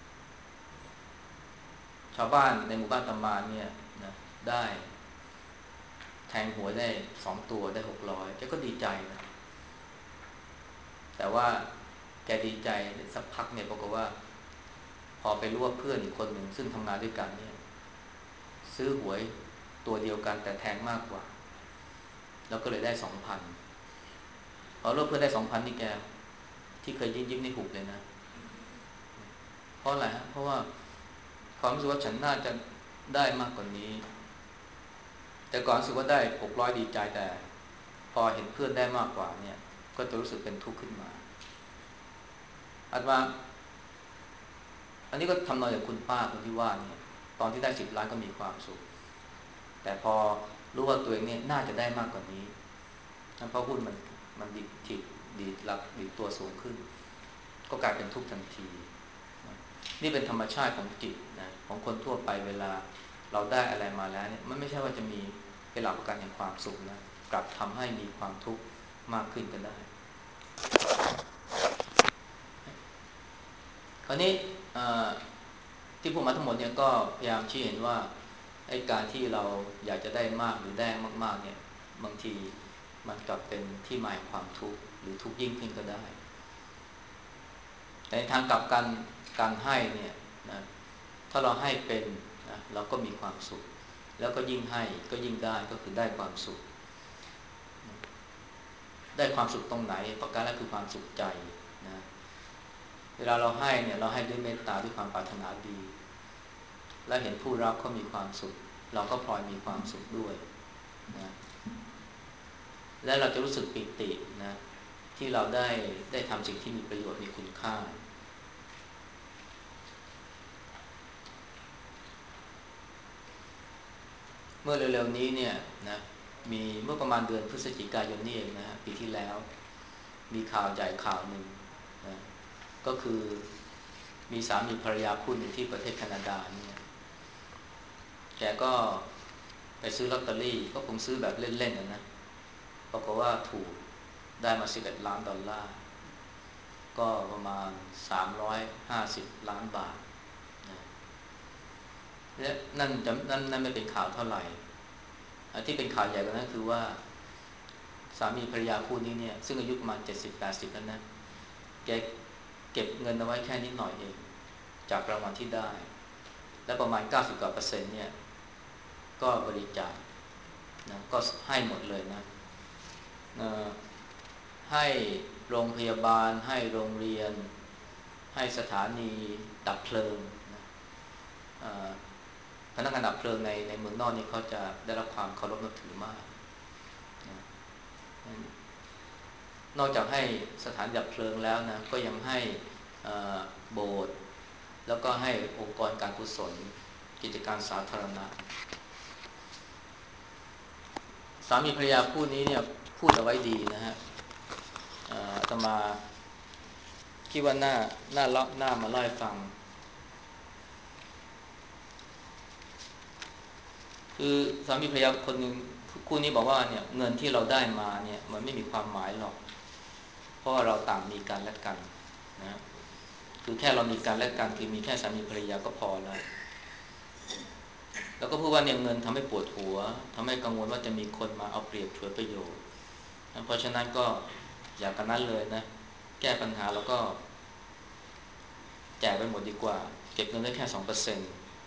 ชาวบ้านในหมู่บ้านตำมานเนี่ยนะได้แทงหวยได้สองตัวได้หกร้อยแกก็ดีใจนะแต่ว่าแกดีใจสักพักเนี่ยปรากฏว่าอไปรู้ว่าเพื่อนอีกคนหนึ่งซึ่งทำงานด้วยกันเนี่ยซื้อหวยตัวเดียวกันแต่แทงมากกว่าแล้วก็เลยได้สองพันพอรู้เพื่อนได้สองพันนี่แกที่เคยยิ้มยิ้มนี่หุบเลยนะเพราะอะไรฮะเพราะว่าความรู้สึกว่าฉันน่าจะได้มากกว่านี้แต่ก่อนรู้สึกว่าได้หกร้อยดีใจแต่พอเห็นเพื่อนได้มากกว่าเนี่ยก็จะรู้สึกเป็นทุกข์ขึ้นมาอันว่าอันนี้ก็ทำนองอย่างคุณป้าคนที่ว่าเนี่ยตอนที่ได้สิบล้านก็มีความสุขแต่พอรู้ว่าตัวเองเนี่ยน่าจะได้มากกว่านี้นั่นเพราะหุ้นมันมันดีทิดดีดรับดีตัวสูงขึ้นก็กลายเป็นทุกข์ทันทีนี่เป็นธรรมชาติของจิตนะของคนทั่วไปเวลาเราได้อะไรมาแล้วเนี่ยมันไม่ใช่ว่าจะมีเป็นหลักประกันแห่งความสุขนะกลับทำให้มีความทุกข์มากขึ้นก็ได้คราวนี้ที่พูดมาทั้งหมดเนี่ยก็พยายามชี้เห็นว่าไอ้การที่เราอยากจะได้มากหรือได้มากๆเนี่ยบางทีมันกลับเป็นที่มาของความทุกข์หรือทุกข์ยิ่งขึ้นก็ได้แต่ในทางกลับกันการให้เนี่ยนะถ้าเราให้เป็นนะเราก็มีความสุขแล้วก็ยิ่งให้ก็ยิ่งได้ก็คือได้ความสุขได้ความสุขตรงไหนประการแรกคือความสุขใจนะเวลาเราให้เนี่ยเราให้ด้วยเมตตาด้วยความปรารถนาดีและเห็นผู้รับเขามีความสุขเราก็พลอยมีความสุขด้วยนะและเราจะรู้สึกปิตินะที่เราได้ได้ทำสิ่งที่มีประโยชน์มีคุณค่าเมื่อเร็วๆนี้เนี่ยนะมีเมื่อประมาณเดือนพฤศจิกายนนี่เองนะปีที่แล้วมีข่าวใหญ่ข่าวหนึ่งนะก็คือมีสามีภรรยาคู่หนึ่งที่ประเทศแคนาดาเนี่ยแกก็ไปซื้อลอตเตอรี่ก็คงซื้อแบบเล่นๆนะนะปรากฏว่าถูกได้มาสิบเอ็ดล้านดอลลาร์ก็ประมาณสามร้อยห้าสิบล้านบาทนะและนั่นจะนั่นนั่นไม่เป็นข่าวเท่าไหร่ที่เป็นข่าวใหญ่กว่านั้นคือว่าสามีภรรยาคู่นี้เนี่ยซึ่งอายุประมาณเจ็ดสิบ แปดสิบแล้วนะแกเก็บเงินเอาไว้แค่นิดหน่อยเองจากรางวัลที่ได้และประมาณเก้าสิบกว่าเปอร์เซ็นต์เนี่ยก็บริจาคนะก็ให้หมดเลยนะให้โรงพยาบาลให้โรงเรียนให้สถานีดับเพลิงนะพนักงานดับเพลิงในในเมืองนอกนี่เขาจะได้รับความเคารพนับถือมากนะนอกจากให้สถานดับเพลิงแล้วนะก็ยังให้โบสถ์แล้วก็ให้องค์กรการกุศลกิจการสาธารณะสามีภรรยาคู่นี้เนี่ยพูดเอาไว้ดีนะฮะอาตมาคิดว่าหน้าหน้าเล่าหน้ามาเล่าให้ฟังคือสามีภรรยาคนหนึ่งคู่นี้บอกว่าเนี่ยเงินที่เราได้มาเนี่ยมันไม่มีความหมายหรอกเพราะเราต่างมีกันและกันนะคือแค่เรามีกันและกันคือมีแค่สามีภรรยาก็พอแล้วแล้วก็พูดว่าเนี่ยเงินทำให้ปวดหัวทำให้กังวลว่าจะมีคนมาเอาเปรียบฉวยประโยชน์เพราะฉะนั้นก็อย่ากันนั้นเลยนะแก้ปัญหาแล้วก็แจกไปหมดดีกว่าเก็บเงินได้แค่ สองเปอร์เซ็นต์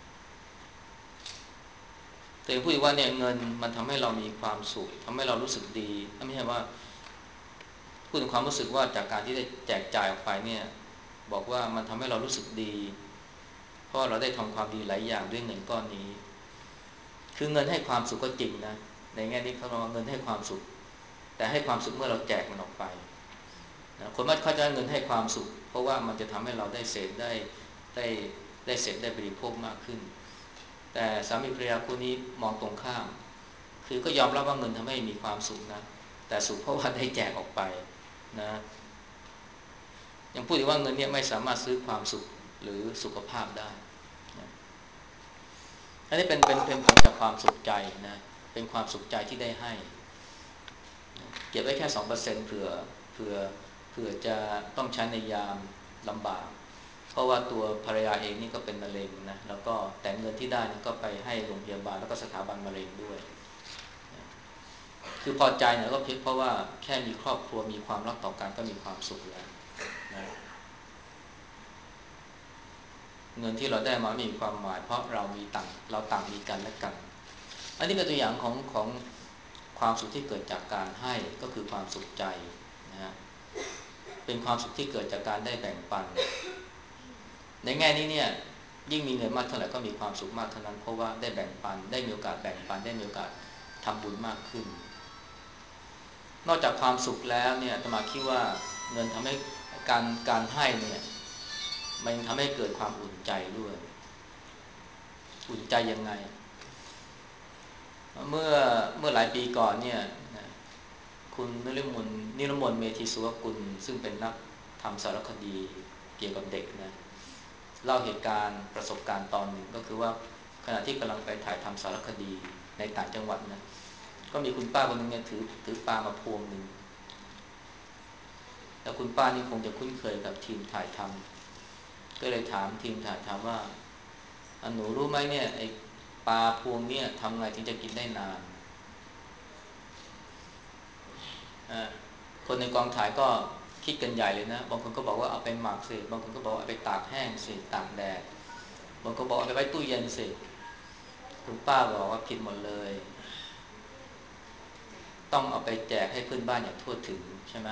แต่พูดว่าเนี่ยเงินมันทำให้เรามีความสุขทำให้เรารู้สึกดีไม่ใช่ว่าพูดถึงความรู้สึกว่าจากการที่ได้แจกจ่ายออกไปเนี่ยบอกว่ามันทำให้เรารู้สึกดีเพราะเราได้ทำความดีหลายอย่างด้วยเงินก้อนนี้คือเงินให้ความสุขก็จริงนะในแง่นี้เขาบอกว่าเงินให้ความสุขแต่ให้ความสุขเมื่อเราแจกมันออกไปนะคนมักเข้าใจเงินให้ความสุขเพราะว่ามันจะทำให้เราได้เสพได้ได้ได้เสพได้บริโภคมากขึ้นแต่สามีภรรยาคู่นี้มองตรงข้ามคือก็ยอมรับว่าเงินทำให้มีความสุขนะแต่สุขเพราะว่าได้แจกออกไปนะยังพูดถึงว่าเงินเนี่ยไม่สามารถซื้อความสุขหรือสุขภาพได้นะอันนี้เป็นเป็นเป็นผลจากความสุขใจนะเป็นความสุขใจที่ได้ให้เก็บไว้แค่ สองเปอร์เซ็นต์ เผื่อเผื่อเผื่อจะต้องใช้ในยามลำบากเพราะว่าตัวภรรยาเองนี่ก็เป็นมะเร็งนะแล้วก็แต่เงินที่ได้ก็ไปให้โรงพยาบาลแล้วก็สถาบันมะเร็งด้วยคือพอใจเนี่ยก็เพียงเพราะว่าแค่มีครอบครัวมีความรักต่อกันก็มีความสุขแล้วนะเงินที่เราได้มาไม่มีความหมายเพราะเรามีต่างเราต่างมีกันและกันอันนี้เป็นตัวอย่างของของความสุขที่เกิดจากการให้ก็คือความสุขใจนะฮะเป็นความสุขที่เกิดจากการได้แบ่งปันในแง่นี้เนี่ยยิ่งมีเงินมากเท่าไหร่ก็มีความสุขมากเท่านั้นเพราะว่าได้แบ่งปันได้มีโอกาสแบ่งปันได้มีโอกาสทำบุญมากขึ้นนอกจากความสุขแล้วเนี่ยอาตมาคิดว่าเงินทำให้การการให้เนี่ยมันทำให้เกิดความอุ่นใจด้วยอุ่นใจยังไงเมื่อเมื่อหลายปีก่อนเนี่ยคุณนิรมนนิรมนเมธีสุวกุลซึ่งเป็นนักทำสารคดีเกี่ยวกับเด็กนะเล่าเหตุการณ์ประสบการณ์ตอนหนึ่งก็คือว่าขณะที่กำลังไปถ่ายทำสารคดีในต่างจังหวัดนะก็มีคุณป้าคนนึงเนี่ยถือถือปลามาพวงหนึ่งแล้วคุณป้านี่คงจะคุ้นเคยกับทีมถ่ายทำก็เลยถามทีมถ่ายทำว่าหนูรู้ไหมเนี่ยไอ้ปลาพวงเนี่ยทำไงถึงจะกินได้นานคนในกองถ่ายก็คิดกันใหญ่เลยนะบางคนก็บอกว่าเอาไปหมักสิบางคนก็บอกเอาไปตากแห้งสิตากแดดบางคนบอกเอาไปไว้ตู้เย็นสิคุณป้าบอกว่าผิดหมดเลยต้องเอาไปแจกให้เพื่อนบ้านอย่างทั่วถึงใช่ไหม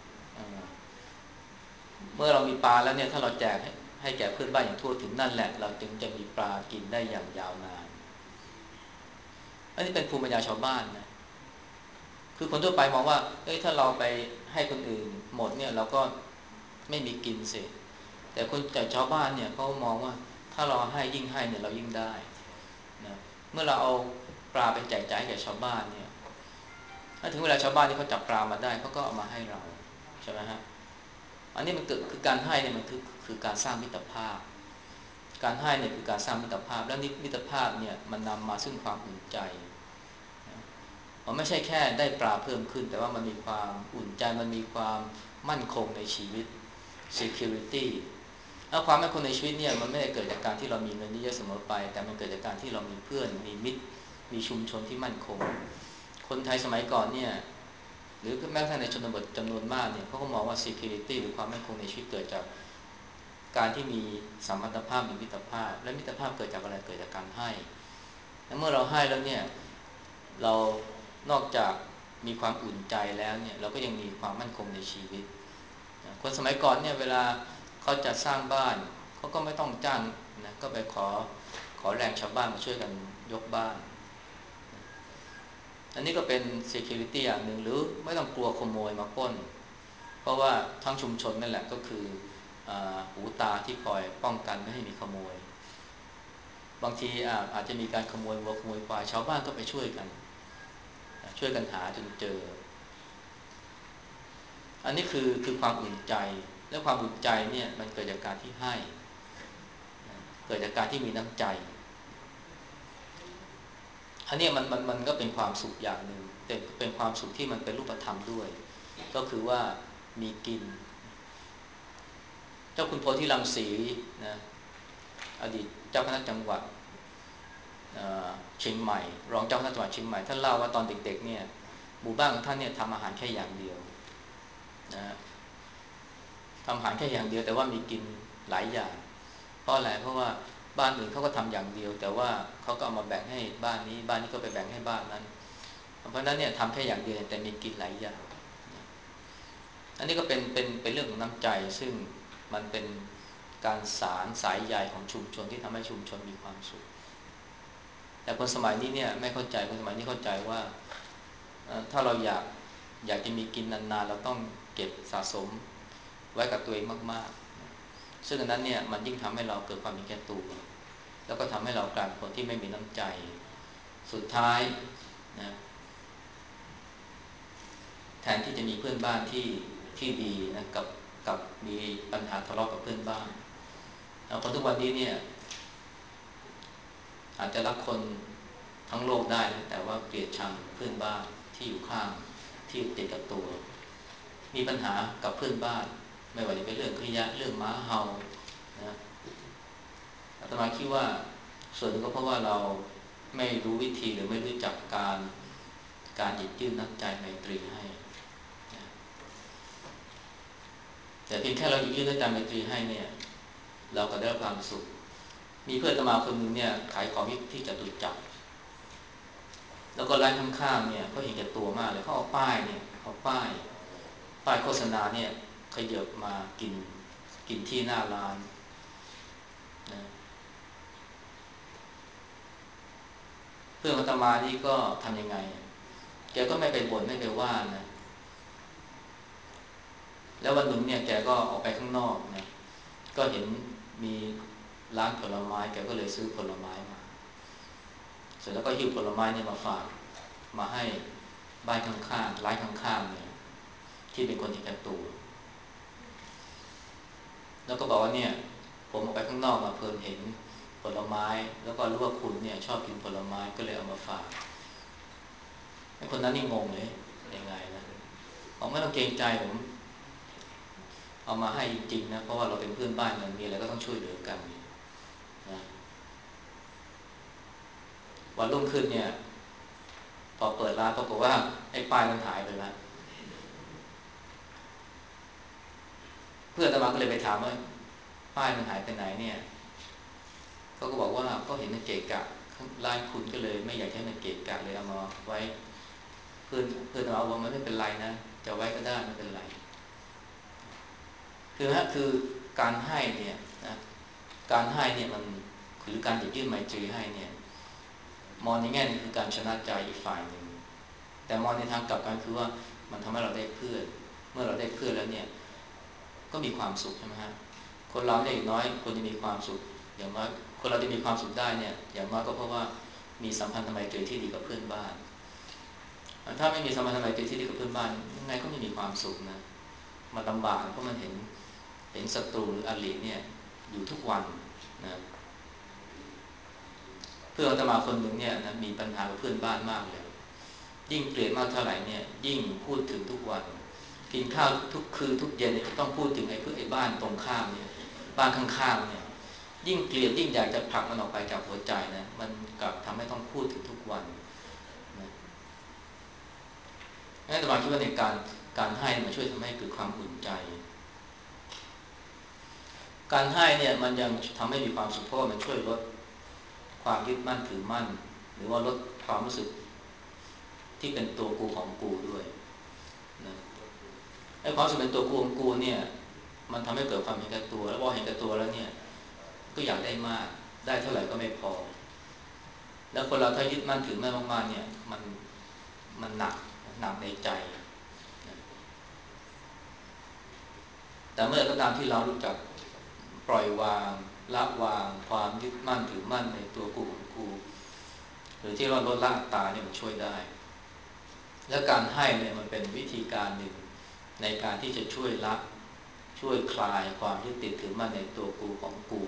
เมื่อเรามีปลาแล้วเนี่ยถ้าเราแจกให้ให้แก่เพื่อนบ้านอย่างทั่วถึงนั่นแหละเราจึงจะมีปลากินได้อย่างยาวนานอันนี้เป็นภูมิปัญญาชาวบ้านนะคือคนทั่วไปมองว่าเอ้ยถ้าเราไปให้คนอื่นหมดเนี่ยเราก็ไม่มีกินสิแต่คนแต่ชาวบ้านเนี่ยเขามองว่าถ้าเราให้ยิ่งให้เนี่ยเรายิ่งได้นะเมื่อเราเอาปลาไปแจกจ่ายให้แก่ชาวบ้านเนี่ยถ้าถึงเวลาชาวบ้านที่เขาจับปลามาได้เขาก็เอามาให้เราใช่ไหมฮะอันนี้มันเกิดคือการให้เนี่ยมันคือคือการสร้างมิตรภาพการให้เนี่ยคือการสร้างมิตรภาพและมิตรภาพเนี่ยมันนำมาซึ่งความอุ่นใจมันไม่ใช่แค่ได้ปลาเพิ่มขึ้นแต่ว่ามันมีความอุ่นใจมันมีความมั่นคงในชีวิต security แล้วความมั่นคงในชีวิตเนี่ยมันไม่ได้เกิดจากการที่เรามีเงินเยอะเสมอไปแต่มันเกิดจากการที่เรามีเพื่อนมีมิตรมีชุมชนที่มั่นคงคนไทยสมัยก่อนเนี่ยหรือแม้กระทั่งในชนบทจำนวนมากเนี่ยเขาก็มองว่า security หรือความมั่นคงในชีวิตเกิดจากการที่มีสัมพันธภาพมีมิตรภาพและมิตรภาพเกิดจากอะไรเกิดจากการให้และเมื่อเราให้แล้วเนี่ยเรานอกจากมีความอุ่นใจแล้วเนี่ยเราก็ยังมีความมั่นคงในชีวิตคนสมัยก่อนเนี่ยเวลาเขาจะสร้างบ้านเขาก็ไม่ต้องจ้างนะก็ไปขอขอแรงชาวบ้านมาช่วยกันยกบ้านอันนี้ก็เป็น security อย่างหนึ่งหรือไม่ต้องกลัวขโมยมาปล้นเพราะว่าทั้งชุมชนนั่นแหละก็คือหูตาที่คอยป้องกันไม่ให้มีขโมยบางทีอาจจะมีการขโมยวัวขโมยควายชาวบ้านก็ไปช่วยกันช่วยกันหาจนเจออันนี้คือคือความอุ่นใจและความอุ่นใจเนี่ยมันเกิดจากการที่ให้เกิดจากการที่มีน้ำใจอันนี้มันมันมันก็เป็นความสุขอย่างหนึ่งแต่เป็นความสุขที่มันเป็นรูปธรรมด้วยก็คือว่ามีกินเจ้าคุณโพธิรังสีนะอดีตเจ้าคณะจังหวัดเชียงใหม่รองเจ้าคณะจังหวัดเชียงใหม่ท่านเล่าว่าตอนเด็กๆเนี่ยหมู่บ้านของท่านเนี่ยทำอาหารแค่อย่างเดียวนะทำอาหารแค่อย่างเดียวแต่ว่ามีกินหลายอย่างเพราะอะไรเพราะว่าบ้านอื่นเขาก็ทำอย่างเดียวแต่ว่าเขาก็เอามาแบ่งให้บ้านนี้บ้านนี้ก็ไปแบ่งให้บ้านนั้นเพราะนั้นเนี่ยทำแค่อย่างเดียวแต่มีกินหลายอย่างอันนี้ก็เป็นเป็นเป็นเรื่องของน้ำใจซึ่งมันเป็นการสารสายใยของชุมชนที่ทำให้ชุมชนมีความสุขแต่คนสมัยนี้เนี่ยไม่เข้าใจคนสมัยนี้เข้าใจว่าถ้าเราอยากอยากจะมีกินนานๆเราต้องเก็บสะสมไว้กับตัวเองมากๆซึ่งอันนั้นเนี่ยมันยิ่งทำให้เราเกิดความมีแก่ตัวแล้วก็ทำให้เรากลายเป็นคนที่ไม่มีน้ำใจสุดท้ายนะแทนที่จะมีเพื่อนบ้านที่ที่ดีนะกับกับมีปัญหาทะเลาะกับเพื่อนบ้านแล้วคนทุกวันนี้เนี่ยอาจจะรักคนทั้งโลกได้แต่ว่าเกลียดชังเพื่อนบ้านที่อยู่ข้างที่ติดกับตัวมีปัญหากับเพื่อนบ้านไม่ว่าจะเป็นเรื่องขยะเรื่องหมาเห่านะอาตมาคิดว่าส่วนนึงก็เพราะว่าเราไม่รู้วิธีหรือไม่รู้จักการการหยิบยื่นน้ำใจไมตรีให้นะแต่เพียงแค่เราหยิบยื่นน้ำใจไมตรีให้เนี่ยเราก็ได้รับความสุขมีเพื่อนอาตมาคนหนึ่งเนี่ยขายของที่จตุจักรแล้วก็ร้านข้างๆเนี่ยเขาเห็นแก่ตัวมากเลยเขาเอาป้ายเนี่ยเอาป้ายป้ายโฆษณาเนี่ยขยับมากินกินที่หน้าร้านนะเพื่อนอาตมานี่ก็ทำยังไงแกก็ไม่ไปบ่นไม่ไปว่านะแล้ววันหนึ่งเนี่ยแกก็ออกไปข้างนอกนะก็เห็นมีร้านผลไม้แกก็เลยซื้อผลไม้มาเสร็จแล้วก็หิ้วผลไม้เนี่ยมาฝากมาให้บ้านข้างๆร้านข้างๆเนี่ยที่เป็นคนเห็นแก่ตัวแล้วก็บอกว่าเนี่ยผมออกไปข้างนอกมาเพลินเห็นผลไม้แล้วก็รู้ว่าคุณเนี่ยชอบกินผลไม้ก็เลยเอามาฝากไอ้คนนั้นนี่งงเลยยังไงนะผมไม่ต้องเกรงใจผมเอามาให้จริงๆนะเพราะว่าเราเป็นเพื่อนบ้านกันมีอะไรก็ต้องช่วยเหลือกันนะวันรุ่งขึ้นเนี่ยพอเปิดร้านปรากฏว่าไอ้ป้ายมันหายไปแล้วเพื่อนอาตมาก็เลยไปถามว่าป้ายมันหายไปไหนเนี่ยเขาก็บอกว่าก็เห็นมันเกะกะร้านคุณก็เลยไม่อยากให้มันเกะกะเลยเอามาไว้เพื่อนเพื่อนอาตมาบอกมันไม่เป็นไรนะจะไว้ก็ได้ไม่เป็นไรคือฮะคือการให้เนี่ยนะการให้เนี่ยมันหรือการหยิบยื่นไมตรีให้เนี่ยมองในแง่นึงคือการชนะใจอีกฝ่ายหนึ่งแต่มองในทางกลับกันคือว่ามันทำให้เราได้เพื่อนเมื่อเราได้เพื่อนแล้วเนี่ยก็มีความสุขใช่ไหมฮะคนเราเนี่ยอย่างน้อยคนจะมีความสุขอย่างน้อยคนเราจะมีความสุขได้เนี่ยอย่างน้อยก็เพราะว่ามีสัมพันธไมตรีที่ดีกับเพื่อนบ้านถ้าไม่มีสัมพันธไมตรีที่ดีกับเพื่อนบ้านยังไงก็ไม่มีความสุขนะมันลำบากเพราะมันเห็นเห็นศัตรูหรืออริเนี่ยอยู่ทุกวันนะเพื่อนอาตมาคนหนึ่งเนี่ยนะมีปัญหากับเพื่อนบ้านมากเลยยิ่งเกลียดมากเท่าไหร่เนี่ยยิ่งพูดถึงทุกวันกินข้าวทุกคืนทุกเย็นเนี่ยต้องพูดถึงไอ้เพื่อนไอ้บ้านตรงข้ามเนี่ยบ้านข้างๆเนี่ยยิ่งเกลียดยิ่งอยากจะผลักมันออกไปจากหัวใจนะมันกลับทำให้ต้องพูดถึงทุกวันนะอาตมาคิดว่าในการการให้มันช่วยทำให้เกิดความอุ่นใจการให้เนี่ยมันยังทำให้มีความสุขเพราะมันช่วยลดความยึดมั่นถือมั่นหรือว่าลดความรู้สึกที่เป็นตัวกูของกูด้วยนะไอ้ความรู้สึกเป็นตัวกูของกูเนี่ยมันทำให้เกิดความเห็นแก่ตัวแล้วพอเห็นแก่ตัวแล้วเนี่ยก็อยากได้มากได้เท่าไหร่ก็ไม่พอแล้วคนเราถ้ายึดมั่นถือมั่นมากๆเนี่ยมันมันหนักหนักในใจนะแต่เมื่อก็ตามที่เรารู้จักปล่อยวางละวางความยึดมั่นถือมั่นในตัวกูของกูหรือที่เราลดละอัตตาเนี่ยมันช่วยได้และการให้เนี่ยมันเป็นวิธีการหนึ่งในการที่จะช่วยละช่วยคลายความยึดติดถือมั่นในตัวกูของกู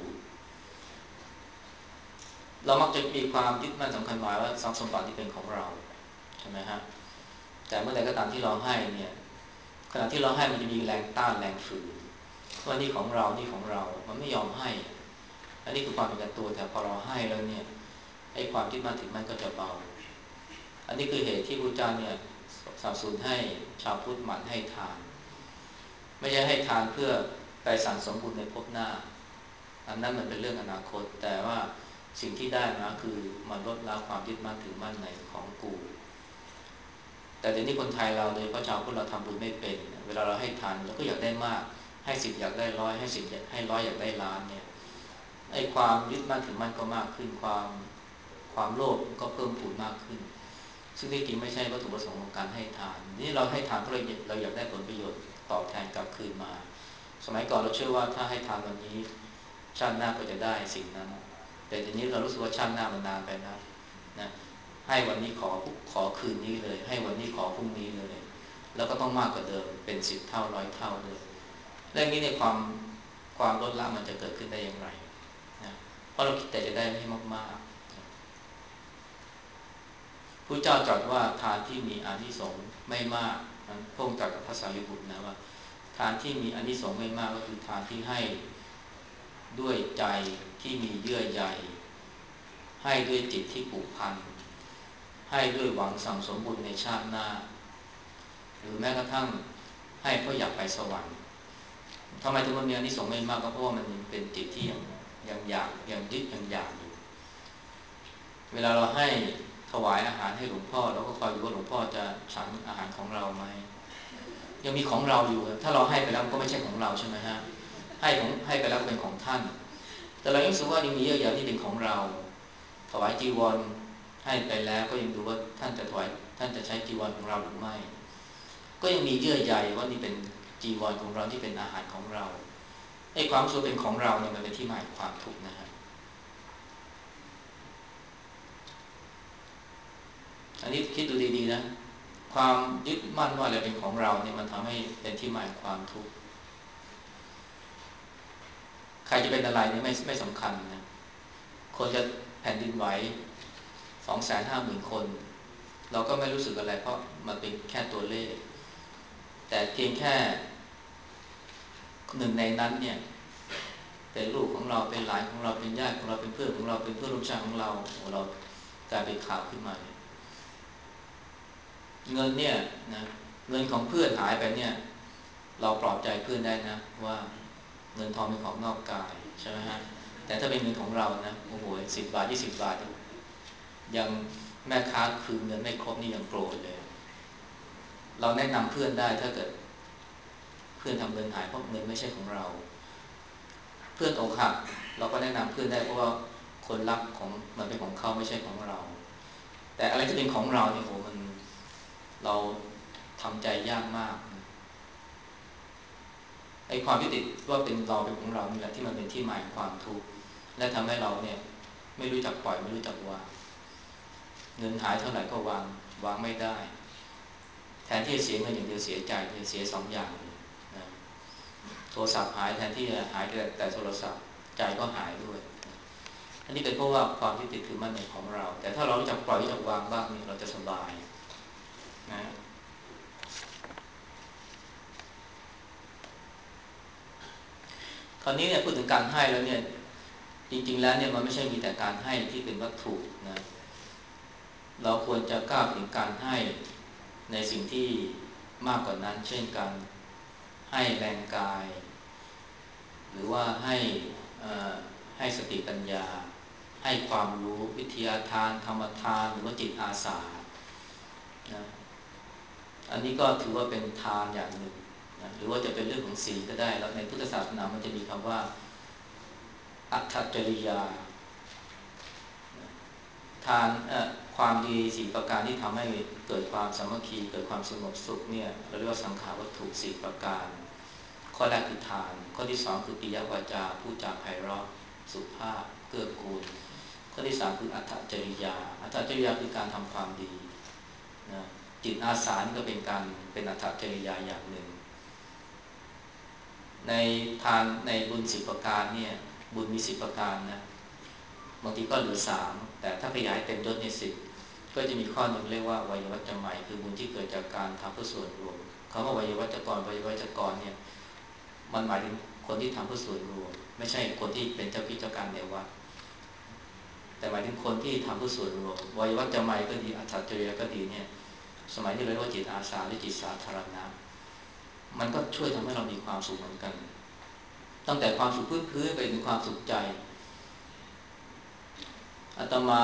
เรามักจะมีความยึดมั่นสำคัญหมายว่าทรัพย์สมบัติที่เป็นของเราใช่ไหมฮะแต่เมื่อใดก็ตามที่เราให้เนี่ยขณะที่เราให้มันจะมีแรงต้านแรงฝืนว่านี่ของเรานี่ของเรามันไม่ยอมให้อันนี้คือความเป็นตัวแต่พอเราให้แล้วเนี่ยไอ้ความยึดมั่นถือมั่นก็จะเบาอันนี้คือเหตุที่พระเจ้าเนี่ยสนับสนุนให้ชาวพุทธหมั่นให้ทานไม่ใช่ให้ทานเพื่อไปสั่งสมบุญในภพหน้าอันนั้นมันเป็นเรื่องอนาคตแต่ว่าสิ่งที่ได้มาคือมันลดละความยึดมั่นถือมั่นในของกูแต่เดี๋ยวนี้คนไทยเราโดยเฉพาะชาวพุทธเราทำบุญไม่เป็นเวลาเราให้ทานเราก็อยากได้มากให้สิบอยากได้ร้อยให้สิบให้ร้อยอยากได้ล้านเนี่ยไอ้ความยึดมั่นถือมั่นก็มากขึ้นความความโลภก็เพิ่มพูนมากขึ้นซึ่งที่จริงไม่ใช่วัตถุประสงค์ของการให้ทานนี่เราให้ทานเพราะเราเราอยากได้ผลประโยชน์ตอบแทนกลับคืนมาสมัยก่อนเราเชื่อว่าถ้าให้ทานวันนี้ชาติหน้าก็จะได้สิ่งนั้นแต่ทีนี้เรารู้สึกว่าชาติหน้ามันนานไปนะนะให้วันนี้ขอขอคืนนี้เลยให้วันนี้ขอพรุ่งนี้เลยแล้วก็ต้องมากกว่าเดิมเป็นสิบเท่าร้อยเท่าเลยเรื่องนี้ในความความลดละมันจะเกิดขึ้นได้อย่างไรนะเพราะเราคิดแต่จะได้ให้มากๆผู้เจ้าตรัสว่าทานที่มีอานิสงส์ไม่มากนั้นพระองค์ตรัสกับพระสารีบุตรนะว่าทานที่มีอานิสงส์ไม่มากก็คือทานที่ให้ด้วยใจที่มีเยื่อใยให้ด้วยจิตที่ผูกพันให้ด้วยหวังสั่งสมบุญในชาติหน้าหรือแม้กระทั่งให้เพราะอยากไปสวรรค์ทำไมถึงมันมีอานิสงส์ไม่มากก็เพราะว่ามันเป็นจิตที่ยังยังอยากยังยึดยังอยากอยู่เวลาเราให้ถวายอาหารให้หลวงพ่อเราก็คอยดูว่าหลวงพ่อจะฉันอาหารของเราไหมยังมีของเราอยู่ถ้าเราให้ไปแล้วก็ไม่ใช่ของเราใช่ไหมฮะให้ของให้ไปแล้วเป็นของท่านแต่เรายังรู้สึกว่ายังมีเยอะแยะที่เป็นของเราถวายจีวรให้ไปแล้วก็ยังดูว่าท่านจะถวายท่านจะใช้จีวรของเราหรือไม่ก็ยังมีเยื่อใยว่านี่เป็นจีวรของเราที่เป็นอาหารของเราไอ้ความสุขเป็นของเราเนี่ยมันเป็นที่มาของความทุกข์นะฮะอันนี้คิดดูดีๆนะความยึดมั่นว่าอะไรเป็นของเราเนี่ยมันทำให้เป็นที่มาของความทุกข์ใครจะเป็นอะไรเนี่ยไม่ไม่สำคัญนะคนจะแผ่นดินไหวสองแสนห้าหมื่นคนเราก็ไม่รู้สึกอะไรเพราะมันเป็นแค่ตัวเลขแต่เพียงแค่หนึ่งในนั้นเนี่ยเป็นลูกของเราเป็นหลานของเราเป็นญาติของเราเป็นเพื่อนของเราเป็นเพื่อนร่วมชาติของเราเรากลายเป็นข่าวขึ้นมาเงินเนี่ยนะเงินของเพื่อนหายไปเนี่ยเราปลอบใจเพื่อนได้นะว่าเงินทองเป็นของนอกกายใช่ไหมฮะแต่ถ้าเป็นเงินของเรานะโอ้โหสิบบาทยี่สิบบาทยังแม่ค้าคืนเงินไม่ครบนี่ยังโกรธเลยเราแนะนำเพื่อนได้ถ้าเกิดเพื่อนทำเงินหายเพราะเงินไม่ใช่ของเราเพื่อนอกหักเราก็แนะนำเพื่อนได้เพราะว่าคนรักของมันเป็นของเขาไม่ใช่ของเราแต่อะไรที่เป็นของเราเนี่ยโหมันเราทำใจยากมากไอ้ความที่ติดว่าเป็นเราเป็นของเรานี่แหละที่มันเป็นที่มาของความทุกข์และทำให้เราเนี่ยไม่รู้จักปล่อยไม่รู้จักวางเงินหายเท่าไหร่ก็วางวางไม่ได้แทนที่จะเสียเงินอย่างเดียวเสียใจจะเสียสองอย่างเลยนะโทรศัพท์หายแทนที่จะหายแต่แต่โทรศัพท์ใจก็หายด้วยอันนี้เป็นเพราะว่าความที่ติดถือมั่นในของเราแต่ถ้าเรารู้จักปล่อยรู้จักวางบ้างนี่เราจะสบายนะคราวนี้เนี่ยพูดถึงการให้แล้วเนี่ยจริงๆแล้วเนี่ยมันไม่ใช่มีแต่การให้ที่เป็นวัตถุนะเราควรจะก้าวถึงการให้ในสิ่งที่มากกว่านั้นเช่นการให้แรงกายหรือว่าให้ให้สติปัญญาให้ความรู้วิทยาทานธรรมทานหรือว่าจิตอาสานะอันนี้ก็ถือว่าเป็นทานอย่างหนึ่งนะหรือว่าจะเป็นเรื่องของศีลก็ได้แล้วในพุทธศาสนามันจะมีคำว่าอัตถจริยาทานความดีสี่ประการที่ทำให้เกิดความสามัคคีเกิดความสงบสุขเนี่ยเราเรียกว่าสังขารวัตถุสี่ประการข้อแรกคือทานข้อที่สองคือปิยวาจาพูดจาไพเราะสุภาพเกื้อกูลข้อที่สามคืออัตถจริยาอัตถจริยาคือการทำความดีนะจิตอาสานี่ก็เป็นการเป็นอัตถจริยาอย่างหนึ่งในทานในบุญสิบประการเนี่ยบุญมีสิบประการนะบางทีก็เหลือสามแต่ถ้าขยายเต็มยศในสิบก็จะมีข้อหนึ่งเรียกว่าวัยวัจจะใหม่คือบุญที่เกิดจากการทำเพื่อส่วนรวมคำว่าวัยวัจกรวัยวัจกรเนี่ยมันหมายถึงคนที่ทำเพื่อส่วนรวมไม่ใช่คนที่เป็นเจ้าพิจการในวัดแต่หมายถึงคนที่ทำเพื่อส่วนรวมวัยวัจจะใหม่ก็ดีอัตถจริยก็ดีเนี่ยสมัยนี้เราเรียกว่าจิตอาสาหรือจิตสาธารณะมันก็ช่วยทำให้เรามีความสุขเหมือนกันตั้งแต่ความสุขพื้นๆไปถึงความสุขใจอาตมา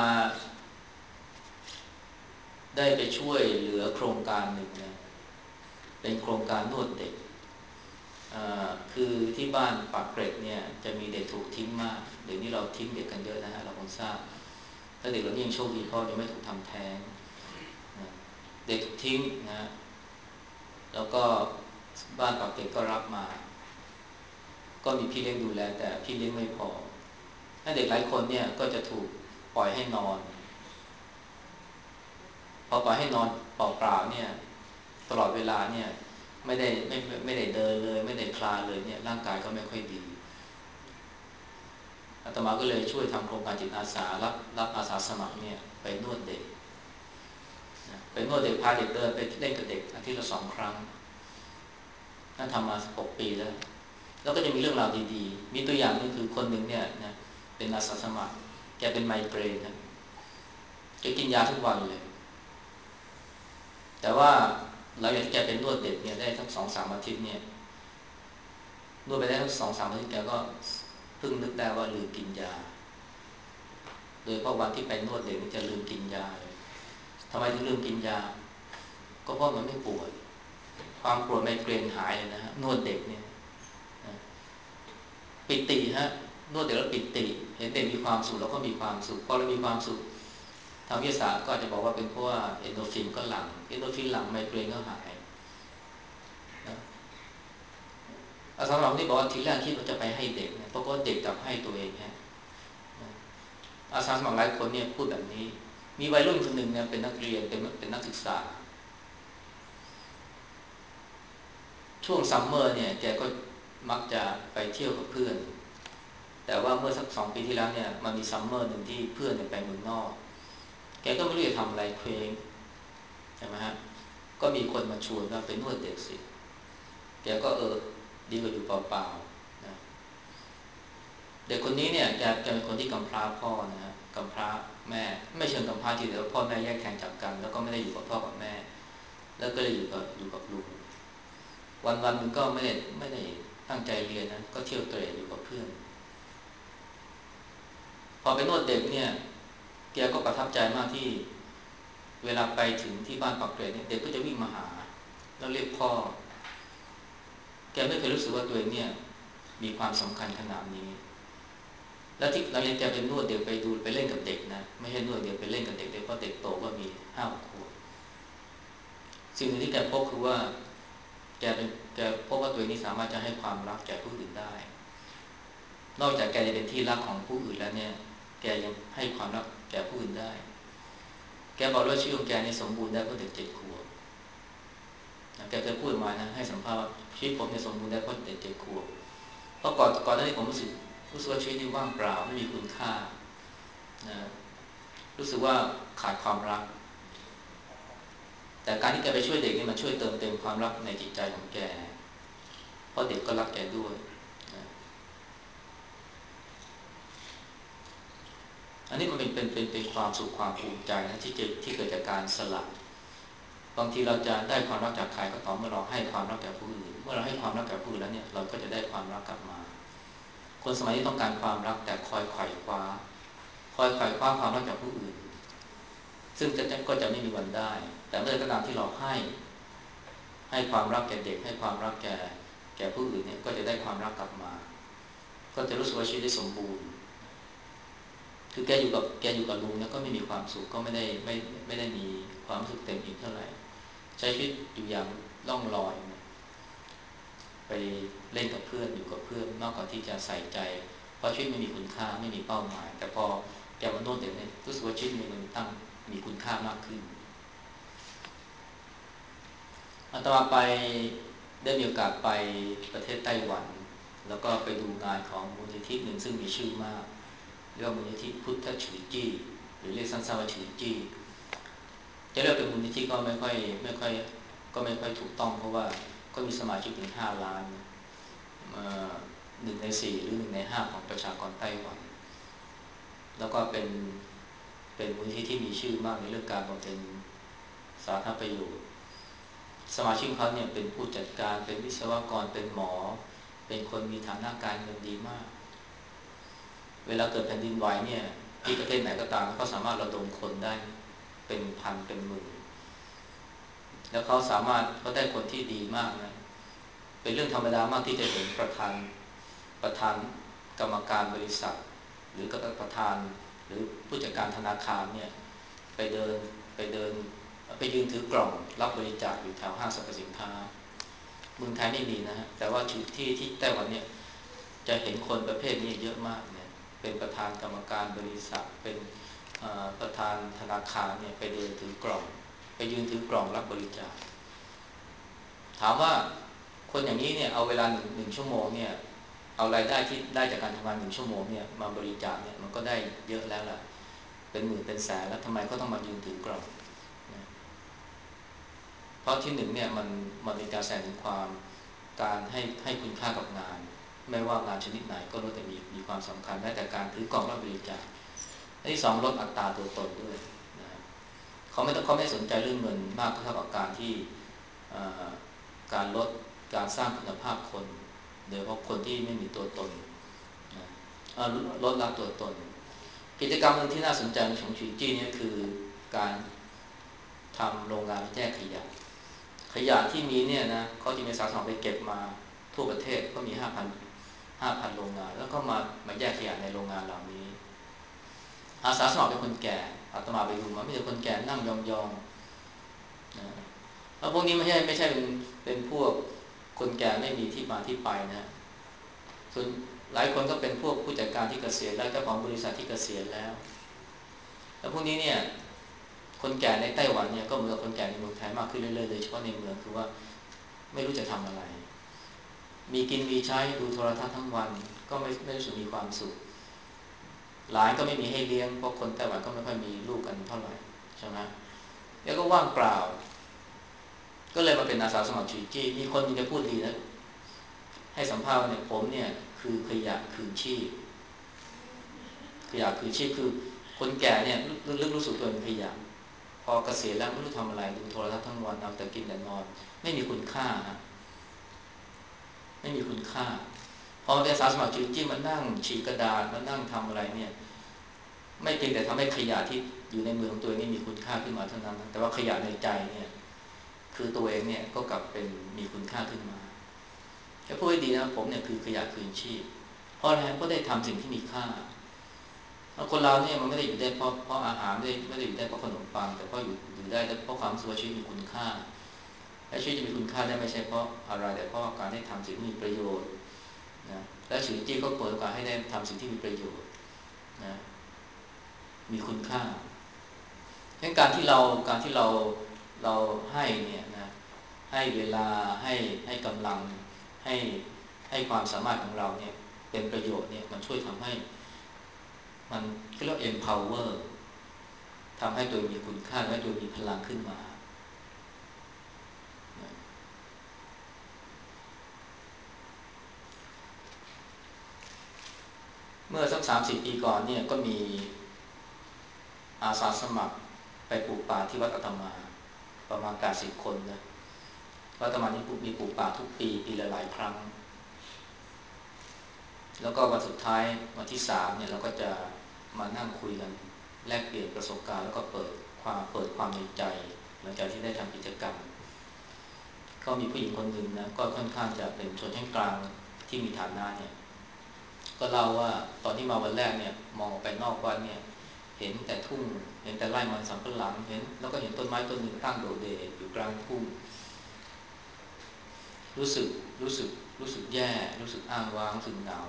ได้ไปช่วยเหลือโครงการหนึ่งนะเป็นโครงการนวดเด็กคือที่บ้านปากเกร็ดเนี่ยจะมีเด็กถูกทิ้งมากเดี๋ยวนี้เราทิ้งเด็กกันเยอะนะฮะเราคงทราบถ้าเด็กเรานี่ยังโชคดีเพราะยังไม่ถูกทำแท้งนะเด็กถูกทิ้งนะแล้วก็บ้านปากเกร็ดก็รับมาก็มีพี่เลี้ยงดูแลแต่พี่เลี้ยงไม่พอถ้าเด็กหลายคนเนี่ยก็จะถูกปล่อยให้นอนพอปล่อยให้นอนเปล่าๆเนี่ยตลอดเวลาเนี่ยไม่ได้ไม่ไม่ได้เดินเลยไม่ได้คลานเลยเนี่ยร่างกายก็ไม่ค่อยดีอาตมาก็เลยช่วยทำโครงการจิตอาสารับรับอาสาสมัครเนี่ยไปนวดเด็กไปนวดเด็กพาเด็กเดินไปเล่นกับเด็กอาทิตย์ละสองครั้งนั่นทำมาหกปีแล้วแล้วก็จะมีเรื่องราวดีๆมีตัวอย่างนึงคือคนหนึ่งเนี่ยนะเป็นอาสาสมัครแกเป็นไมเกรนนะแกกินยาทุกวันเลยแต่ว่าหลังจากที่แกเป็นนวดเด็กเนี่ยได้ทั้งสองสามอาทิตย์เนี่ยนวดไปได้ทั้งสองสามอาทิตย์แกก็พิ่งนึกได้ว่าลืมกินยาโดยเพราะวันที่ไปนวดเด็กนี่จะลืมกินยาเลยทำไมถึงลืมกินยาก็เพราะมันไม่ปวดความปวดไมเกรนหายเลยนะฮะนวดเด็กเนี่ยปิติฮะนวดเด็กแล้วปิติเห็นเด็กมีความสุขแล้วก็มีความสุขพอเรามีความสุขทางวิทยาศาสตร์ก็อาจจะบอกว่าเป็นเพราะว่าเอนโดรฟินก็หลั่งเอนโดรฟินหลั่งไมเกรนก็หายนะอาสาสมัครที่บอกว่าทีแรกคิดว่าจะไปให้เด็กเนี่ยเพราะว่าเด็กกลับให้ตัวเองฮะอาสาสมัครหลายคนเนี่ยพูดแบบนี้มีวัยรุ่นคนหนึ่งเนี่ยเป็นนักเรียนเป็นเป็นนักศึกษาช่วงซัมเมอร์เนี่ยแกก็มักจะไปเที่ยวกับเพื่อนแต่ว่าเมื่อสักสองปีที่แล้วเนี่ยมันมีซัมเมอร์หนึ่งที่เพื่อนเนี่ยไปเมืองนอกแกก็ไม่รู้จะทำอะไรเคว้งใช่ไหมฮะก็มีคนมาชวนว่าไปนวดเด็กสิแกก็เออดีกว่าอยู่เปล่าๆนะเด็กคนนี้เนี่ยแกแกเป็นคนที่กำพร้าพ่อนะฮะกำพร้าแม่ไม่เชิงกำพร้าทีเดียวพ่อแม่แยกทางจากกันแล้วก็ไม่ได้อยู่กับพ่อกับแม่แล้วก็เลยอยู่กับอยู่กับลุงวันวันนึงก็ไม่ได้ไม่ได้ตั้งใจเรียนนะก็เที่ยวเตร่อยู่กับเพื่อนพอไปนวดเด็กเนี่ยแกก็ประทับใจมากที่เวลาไปถึงที่บ้านปักเกร็ดเนี่ยเด็กก็จะวิ่งมาหาแล้วเรียกพ่อแกไม่เคยรู้สึกว่าตัวเองเนี่ยมีความสำคัญขนาดนี้แล้วที่เราเรียนแกเป็นนวดเด็กไปดูไปเล่นกับเด็กนะไม่ใช่นวดเด็กไปเล่นกับเด็กเด็กเพราะเด็กโตก็มีห้าขวบสิ่งหนึ่งที่แกพบคือว่าแกเป็นแกพบว่าตัวเองนี่สามารถจะให้ความรักแก่ผู้อื่นได้นอกจากแกจะเป็นที่รักของผู้อื่นแล้วเนี่ยแกยังให้ความรักแก่ผู้อื่นได้แกบอกว่าชีวิตของแกเนี่ยสมบูรณ์ได้เพราะเด็กเจ็ดขวบแกเคยพูดมานะให้สัมภาษณ์ว่าชีวิตผมเนี่ยสมบูรณ์ได้เพราะเด็กเจ็ดขวบเพราะก่อนก่อนหน้านี้ผมรู้สึกรู้สึกว่าชีวิตนี่ว่างเปล่าไม่มีคุณค่านะรู้สึกว่าขาดความรักแต่การที่แกไปช่วยเด็กนี่มันช่วยเติมเต็มความรักในจิตใจของแกเพราะเด็กก็รักแกด้วยนะอันนี้มันเป็นเป็นเป็นเป็นความสุขความภูมิใจนะที่เกิดที่เกิดจากการสละบางทีเราจะได้ความรักจากใครก็ต่อเมื่อเราให้ความรักแก่ผู้อื่นเมื่อเราให้ความรักแก่ผู้อื่นแล้วเนี่ยเราก็จะได้ความรักกลับมาคนสมัยนี้ต้องการความรักแต่คอยไขว่คว้าคอยไขว่คว้าความรักจากผู้อื่นซึ่งจะก็จะไม่มีวันได้แต่เมื่อก็ตามที่เราให้ให้ความรักแก่เด็กให้ความรักแก่แก่ผู้อื่นเนี่ยก็จะได้ความรักกลับมาก็จะรู้สึกว่าชีวิตได้สมบูรณ์คือแกอยู่กับแกอยู่กับลุงแล้วก็ไม่มีความสุขก็ไม่ได้ไม่ไม่ได้มีความรู้สึกเต็มอิ่มเท่าไหร่ใช้ชีวิตอยู่อย่างล่องลอยไปเล่นกับเพื่อนอยู่กับเพื่อนมากกว่าที่จะใส่ใจเพราะชีวิตไม่มีคุณค่าไม่มีเป้าหมายแต่พอแกมาโน่นเด็กเนี่ยรู้สึกว่าชีวิตมันตั้งมีคุณค่ามากขึ้นอาตมาไปได้มีโอกาสไปประเทศไต้หวันแล้วก็ไปดูงานของมูลนิธิหนึ่งซึ่งมีชื่อมากเรียกว่ามูลนิธิพุทธฉือจี้หรือเรียกสั้นๆว่าฉือจี้จะเรียกเป็นมูลนิธิก็ไม่ค่อยไม่ค่อยก็ไม่ค่อยถูกต้องเพราะว่าก็มีสมาชิกถึงห้าล้านหนึ่งในสี่หรือหนึ่งในห้าของประชากรไต้หวันแล้วก็เป็นเป็นมูลนิธิที่มีชื่อมากในเรื่องการบำเพ็ญสาธารณประโยชน์สมาชิกเขาเนี่ยเป็นผู้จัดการเป็นวิศวกรเป็นหมอเป็นคนมีฐานะการเงินดีมากเวลาเกิดแผ่นดินไหวเนี่ยที่ประเทศไหนก็ตามเขาสามารถระดมคนได้เป็นพันเป็นหมื่นแล้วเขาสามารถเขาได้คนที่ดีมากนะเป็นเรื่องธรรมดามากที่จะเห็นประธานประธานกรรมการบริษัทหรือประธานหรือผู้จัดการธนาคารเนี่ยไปเดินไปเดินไปยืนถือกล่องรับบริจาคอยู่แถวห้างสรรพสินค้าเมืองไทยไม่มีนะฮะแต่ว่าที่ที่ไต้หวันเนี่ยจะเห็นคนประเภทนี้เยอะมากเนี่ยเป็นประธานกรรมการบริษัทเป็นประธานธนาคารเนี่ยไปเดินถือกล่องไปยืนถือกล่องรับบริจาคถามว่าคนอย่างนี้เนี่ยเอาเวลาหนึ่งหนึ่งชั่วโมงเนี่ยเอารายได้ที่ได้จากการทำงานหนึ่งชั่วโมงเนี่ยมาบริจาคเนี่ยมันก็ได้เยอะแล้วล่ะเป็นหมื่นเป็นแสนแล้วทำไมก็ต้องมายืนถือกล่องนะเพราะที่หนึ่งเนี่ยมันมันเป็นการแสดงถึงความการให้ให้คุณค่ากับงานไม่ว่างานชนิดไหนก็ล้วนแต่มีมีความสำคัญแม้แต่การถือกล่องรับบริจาคที่สองลดอัตราตัวตนด้วยนะเขาไม่ต้องเขาไม่สนใจเรื่องเงินมากเท่ากับการที่การลดการสร้างคุณภาพคนโดยเฉพาะคนที่ไม่มีตัวตนนะลดละตัวตนกิจกรรมหนึ่งที่น่าสนใจของฉงจี้นี่คือการทำโรงงานแยกขยะขยะที่มีเนี่ยนะเขาจะมีอาสาสมัครไปเก็บมาทั่วประเทศก็มีห้าพันห้าพันโรงงานแล้วก็มามาแยกขยะในโรงงานเหล่านี้อาสาสมัครเป็นคนแก่อาตมาไปดูมาไม่ใช่คนแก่นั่งยองๆนะแล้วพวกนี้ไม่ใช่ไม่ใช่เป็นเป็นพวกคนแก่ไม่มีที่มาที่ไปนะส่วนหลายคนก็เป็นพวกผู้จัดการที่เกษียณแล้วเจ้าของบริษัทที่เกษียณแล้วแล้วพวกนี้เนี่ยคนแก่ในไต้หวันเนี่ยก็เหมือนกับคนแก่ในเมืองไทยมากขึ้นเรื่อยๆโดยเฉพาะในเมืองคือว่าไม่รู้จะทำอะไรมีกินมีใช้ดูโทรทัศน์ทั้งวันก็ไม่ไม่รู้สึกมีความสุขหลานก็ไม่มีให้เลี้ยงเพราะคนไต้หวันก็ไม่ค่อยมีลูกกันเท่าไหร่ใช่ไหมแล้วก็ว่างเปล่าก็เลยมาเป็นอาสาสมัครจุยจี้มีคนนึงจะพูดดีนะให้สัมภาษณ์เนี่ยผมเนี่ยคือขยะคืนชีพขยะคืนชีพคือคนแก่เนี่ยลึกๆรู้สึกตัวเป็นขยะพอเกษียณแล้วไม่รู้ทำอะไรดูโทรทัศน์ทั้งวันเอาแต่กินแต่นอนไม่มีคุณค่าฮะไม่มีคุณค่าพอเป็นอาสาสมัครจุยจี้มันนั่งฉีกกระดาษมันนั่งทำอะไรเนี่ยไม่เพียงแต่ทำให้ขยะที่อยู่ในมือของตัวเองนี่มีคุณค่าขึ้นมาเท่านั้นแต่ว่าขยะในใจเนี่ยคือตัวเองเนี่ยก็กลับเป็นมีคุณค่าขึ้นมาจะพูดให้ดีนะผมเนี่ยคือขยะคืนชีพเพราะอะไรเพราะได้ทำสิ่งที่มีค่าคนเราเนี่ยมันไม่ได้อยู่ได้เพราะเพราะอาหารไม่ได้ไม่ได้อยู่ได้เพราะขนมปังแต่เพราะอยู่อยู่ได้เพราะความรู้สึกว่าชีวิตมีคุณค่าและชีวิตจะมีคุณค่าได้ไม่ใช่เพราะอะไรแต่เพราะการได้ทำสิ่งที่มีประโยชน์นะและชีวิตจริงก็เปิดโอกาสให้ได้ทำสิ่งที่มีประโยชน์นะมีคุณค่าดังนั้นการที่เราการที่เราเราให้เนี่ยนะให้เวลาให้ให้กำลังให้ให้ความสามารถของเราเนี่ยเป็นประโยชน์เนี่ยมันช่วยทำให้มันเรียก empower ทำให้ตัวมีคุณค่าและตัวมีพลังขึ้นมาเมื่อสักสามสิบปีก่อนเนี่ยก็มีอาสาสมัครไปปลูกป่าที่วัดอาตมาประมาณแปดสิบคนนะวัดอาตมานี่มีปลูกป่าทุกปีปีละหลายครั้งแล้วก็วันสุดท้ายวันที่สามเนี่ยเราก็จะมานั่งคุยกันแลกเปลี่ยนประสบการณ์แล้วก็เปิดความเปิดความในใจหลังจากที่ได้ทำกิจกรรมก็มีผู้หญิงคนหนึ่งนะก็ค่อนข้างจะเป็นชนชั้นกลางที่มีฐานะเนี่ยก็เล่าว่าตอนที่มาวันแรกเนี่ยมองไปนอกวัดเนี่ยเห็นแต่ทุ่งเห็นแต่ไร่มันสำปะหลังเห็นแล้วก็เห็นต้นไม้ต้นหนึ่งตั้งโดดเด่นอยู่กลางทุ่งรู้สึกรู้สึกรู้สึกแย่รู้สึกอ้างว้างรู้สึกเหงา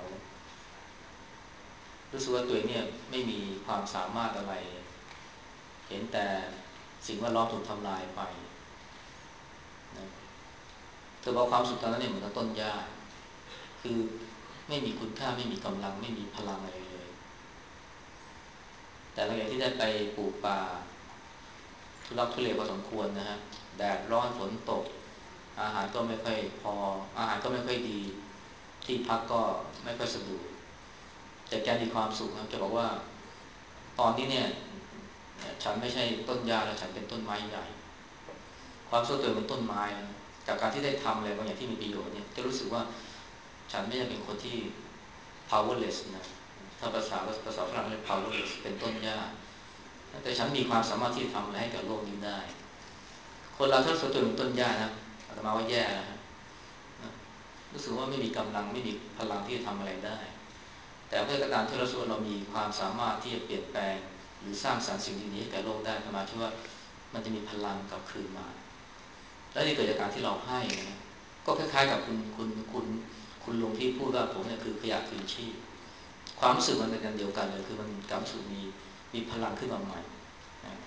รู้สึกว่าตัวเองเนี่ยไม่มีความสามารถอะไรเห็นแต่สิ่งแวดล้อมถูกทำลายไปนะเธอบอกความสุขตอนนั้นเนี่ยเหมือนกับต้นหญ้าคือไม่มีคุณค่าไม่มีกำลังไม่มีพลังอะไรเลยแต่หลังจากที่ได้ไปปลูกป่าทุลักทุเลพอสมควรนะฮะแดดร้อนฝนตกอาหารก็ไม่ค่อยพออาหารก็ไม่ค่อยดีที่พักก็ไม่ค่อยสะดวกแต่แกมีความสุขนะจะบอกว่าตอนนี้เนี่ยฉันไม่ใช่ต้นหญ้าแล้วฉันเป็นต้นไม้ใหญ่ความสุขตัวเป็นต้นไม้จากการที่ได้ทำอะไรบางอย่างที่มีประโยชน์เนี่ยจะรู้สึกว่าฉันไม่ใช่เป็นคนที่ powerless นะถ้าภาษาภาษาฝรั่งเรียก powerless เป็นต้นหญ้าแต่ฉันมีความสามารถที่จะทำอะไรให้กับโลกนี้ได้คนเราถ้ารู้สึกตัวเป็นต้นหญ้านะอาตมาว่าแย่นะฮะรู้สึกว่าไม่มีกำลังไม่มีพลังที่จะทำอะไรได้แต่เมื่อกระตามที่เราส่วนเรามีความสามารถที่จะเปลี่ยนแปลงหรือสร้างสรรค์สิ่งดีๆให้แก่โลกได้ประมาณที่ว่ามันจะมีพลังกลับคืนมาและนี่เกิดจากการที่เราให้นะก็คล้ายๆกับคุณคุณคุณคุณลุงที่พูดว่าผมเนี่ยคือขยะคืนชีพความรู้สึกมันเป็นกันเดียวกันเลยคือมันกลับสู่มีมีพลังขึ้นมาใหม่นะ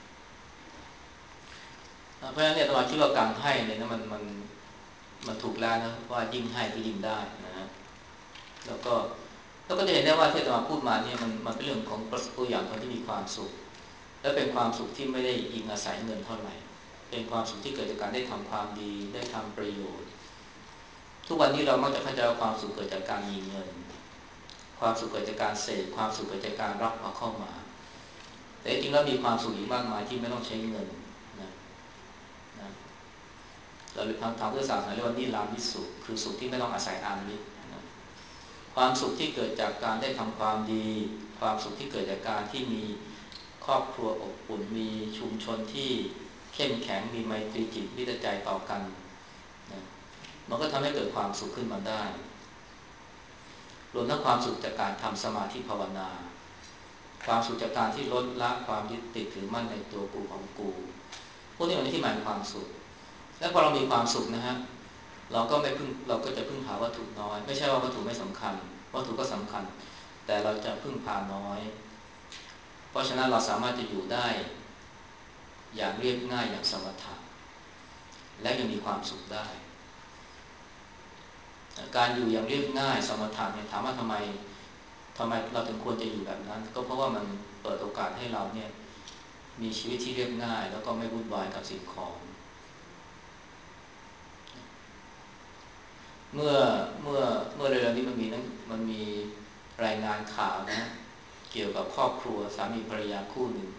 เพราะฉะนั้นเนี่ยเราคิดว่าการให้เนี่ยนะมันมันมันถูกแล้วนะว่ายิ่งให้ก็ยิ่งได้นะฮะแล้วก็แล้วก็จะเห็นได้ว่าที่อาตมาพูดมาเนี่ยมันมันเป็นเรื่องของตัวอย่างคนที่มีความสุขและเป็นความสุขที่ไม่ได้อิงอาศัยเงินเท่าไหร่เป็นความสุขที่เกิดจากการได้ทำความดีได้ทำประโยชน์ทุกวันนี้เรามักจะเข้าใจว่าความสุขเกิดจากการมีเงินความสุขเกิดจากการเสพความสุขเกิดจากการรับเอาเข้ามาแต่จริงๆแล้วมีความสุขอีกมากมายที่ไม่ต้องใช้เงินนะนะเราทางทางพุทธศาสนาเรียกว่านิรามิตสุขคือสุขที่ไม่ต้องอาศัยอามิตรนะคความสุขที่เกิดจากการได้ทำความดีความสุขที่เกิดจากการที่มีครอบครัวอบอุ่นมีชุมชนที่เข้มแข็งมีไมตรีจิตมิตรใจต่อกันนะมันก็ทำให้เกิดความสุขขึ้นมาได้รวมทั้งความสุขจากการทำสมาธิภาวนาความสุขจากการที่ลดละความยึดติดถือมั่นในตัวกูของกูพวกนี้เป็นที่หมายความสุขและพอเรามีความสุขนะฮะเราก็ไม่พึ่งเราก็จะพึ่งพาวัตถุน้อยไม่ใช่ว่าวัตถุไม่สำคัญวัตถุก็สำคัญแต่เราจะพึ่งพาน้อยเพราะฉะนั้นเราสามารถจะอยู่ได้อย่างเรียบง่ายอย่างสมถะและยังมีความสุขได้การอยู่อย่างเรียบง่ายสมถะเนี่ยถามว่าทำไมทำไมเราถึงควรจะอยู่แบบนั้นก็เพราะว่ามันเปิดโอกาสให้เราเนี่ยมีชีวิตที่เรียบง่ายแล้วก็ไม่วุ่นวายกับสิ่งของเมื่อเมื่อเมื่อเร็วๆนี้มันมีนั้นมันมีรายงานข่าวนะเกี่ยวกับครอบครัวสามีภรรยาคู่หนึ่ง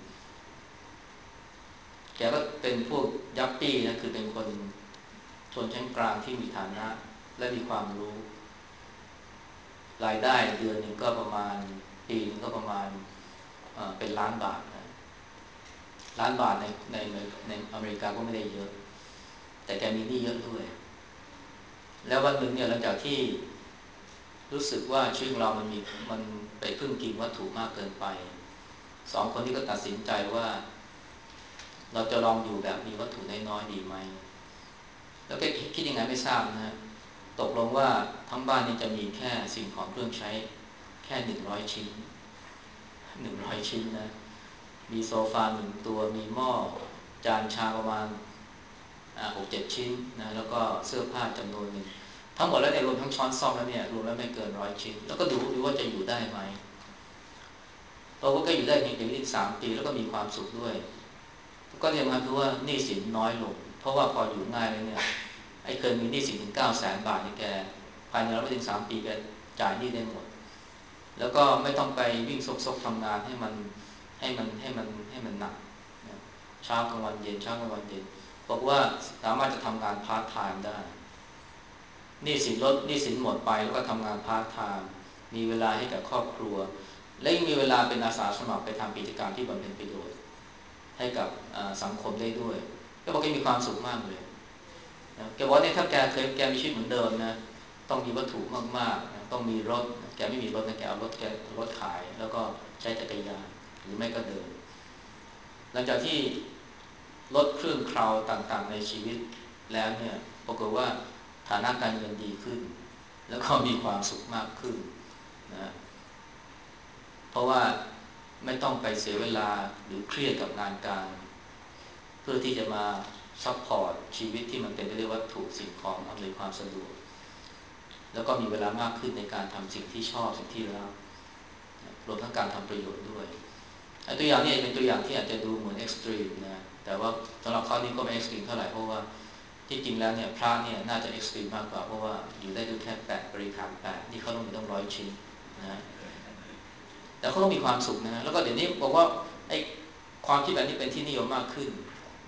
แกก็เป็นพวกยัปปี้นะคือเป็นคนชนชั้นกลางที่มีฐานะและมีความรู้รายได้เดือนหนึ่งก็ประมาณปีนึงก็ประมาณเอ่อเป็นล้านบาทนะล้านบาทในในในอเมริกาก็ไม่ได้เยอะแต่แกมีหนี้เยอะด้วยแล้ววันหนึ่งเนี่ยหลังจากที่รู้สึกว่าชีวิตของเรามันมีมันไปพึ่งพิงวัตถุมากเกินไปสองคนนี้ก็ตัดสินใจว่าเราจะลองอยู่แบบมีวัตถุน้อยๆดีไหมแล้วแกคิดยังไงไม่ทราบนะฮะตกลงว่าทั้งบ้านนี้จะมีแค่สิ่งของเครื่องใช้แค่หนึ่งร้อยชิ้นหนึ่งร้อยชิ้นนะมีโซฟาหนึ่งตัวมีหม้อจานชาประมาณหกเจ็ดชิ้นนะแล้วก็เสื้อผ้าจำนวนหนึ่งทั้งหมดแล้วเนี่ยรวมทั้งช้อนซ่อมแล้วเนี่ยรวมแล้วไม่เกินร้อยชิ้นแล้วก็ดูดูว่าจะอยู่ได้ไหมเราก็อยู่ได้เพียงแค่สามปีแล้วก็มีความสุขด้วยก็เรียกมาคือว่าหนี้สินน้อยลงเพราะว่าพออยู่ง่ายแล้วเนี่ยไอ้เคยมีหนี้สินถึงเก้าแสนบาทนี่แกภายในระยะเวลาถึงสามปีแกจ่ายหนี้ได้หมดแล้วก็ไม่ต้องไปวิ่งซกๆทำงานให้มันให้มันให้มันให้มันหนักเช้ากลางวันเย็นเช้ากลางวันเย็นบอกว่าสามารถจะทำงานพาร์ทไทม์ได้หนี้สินลดหนี้สินหมดไปแล้วก็ทำงานพาร์ทไทม์มีเวลาให้กับครอบครัวและยังมีเวลาเป็นอาสาสมัครไปทำกิจกรรมที่บำเพ็ญประโยชน์ให้กับสังคมได้ด้วยก็บอกแกมีความสุขมากเลยนะแกบอกเนี่ยถ้าแกเคยแกมีชีวิตเหมือนเดิมนะต้องมีวัตถุมากๆนะต้องมีรถแกไม่มีรถนะแกเอารถแกรถขายแล้วก็ใช้จักรยานหรือไม่ก็เดินหลังจากที่ลดเครื่องเคราต่างๆในชีวิตแล้วเนี่ยปรากฏว่าฐานะการเงินดีขึ้นแล้วก็มีความสุขมากขึ้นนะเพราะว่าไม่ต้องไปเสียเวลาหรือเครียดกับงานการเพื่อที่จะมาซัพพอร์ตชีวิตที่มันเป็นไปด้วยวัตถุสิ่งของอำนวยความสะดวกแล้วก็มีเวลามากขึ้นในการทำสิ่งที่ชอบสิ่งที่รักรวมทั้งการทำประโยชน์ด้วยตัวอย่างนี้เป็นตัวอย่างที่อาจจะดูเหมือนเอ็กซ์ตรีมนะแต่ว่าสำหรับเขานี่ก็ไม่เอ็กซ์ตรีมเท่าไหร่เพราะว่าที่จริงแล้วเนี่ยพระเนี่ยน่าจะเอ็กซ์ตรีมมากกว่าเพราะว่าอยู่ได้ด้วยแค่แปดบริขารแปดนี่เขาต้องมีต้องร้อยชิ้นนะแต่เขาต้องมีความสุขนะแล้วก็เดี๋ยวนี้บอกว่าไอ้ความคิดแบบนี้เป็นที่นิยมมากขึ้น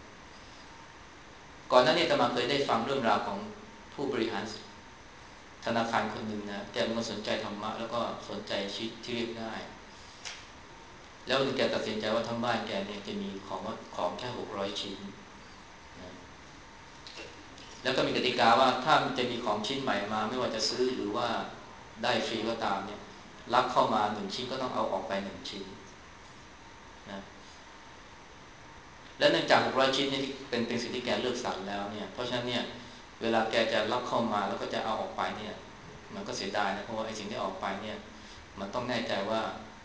ก่อนหน้านี้อาตมาเคยได้ฟังเรื่องราวของผู้บริหารธนาคารคนหนึ่งนะแกเป็นคนสนใจธรรมะแล้วก็สนใจชีวิตที่เรียบง่ายแล้ววันนึงแกตัดสินใจว่าทั้งบ้านแกเนี่ยจะมีของของแค่หกร้อยชิ้นนะแล้วก็มีกติกาว่าถ้าจะมีของชิ้นใหม่มาไม่ว่าจะซื้อหรือว่าได้ฟรีก็ตามเนี่ยรับเข้ามาหนึ่งชิ้นก็ต้องเอาออกไปหนึ่งชิ้นนะและเนื่องจากหกร้อยชิ้นนี่เป็นเป็นสิ่งที่แกเลือกสรรแล้วเนี่ยเพราะฉะนั้นเนี่ยเวลาแกจะรับเข้ามาแล้วก็จะเอาออกไปเนี่ยมันก็เสียดายนะเพราะว่าไอ้สิ่งที่ออกไปเนี่ยมันต้องแน่ใจว่า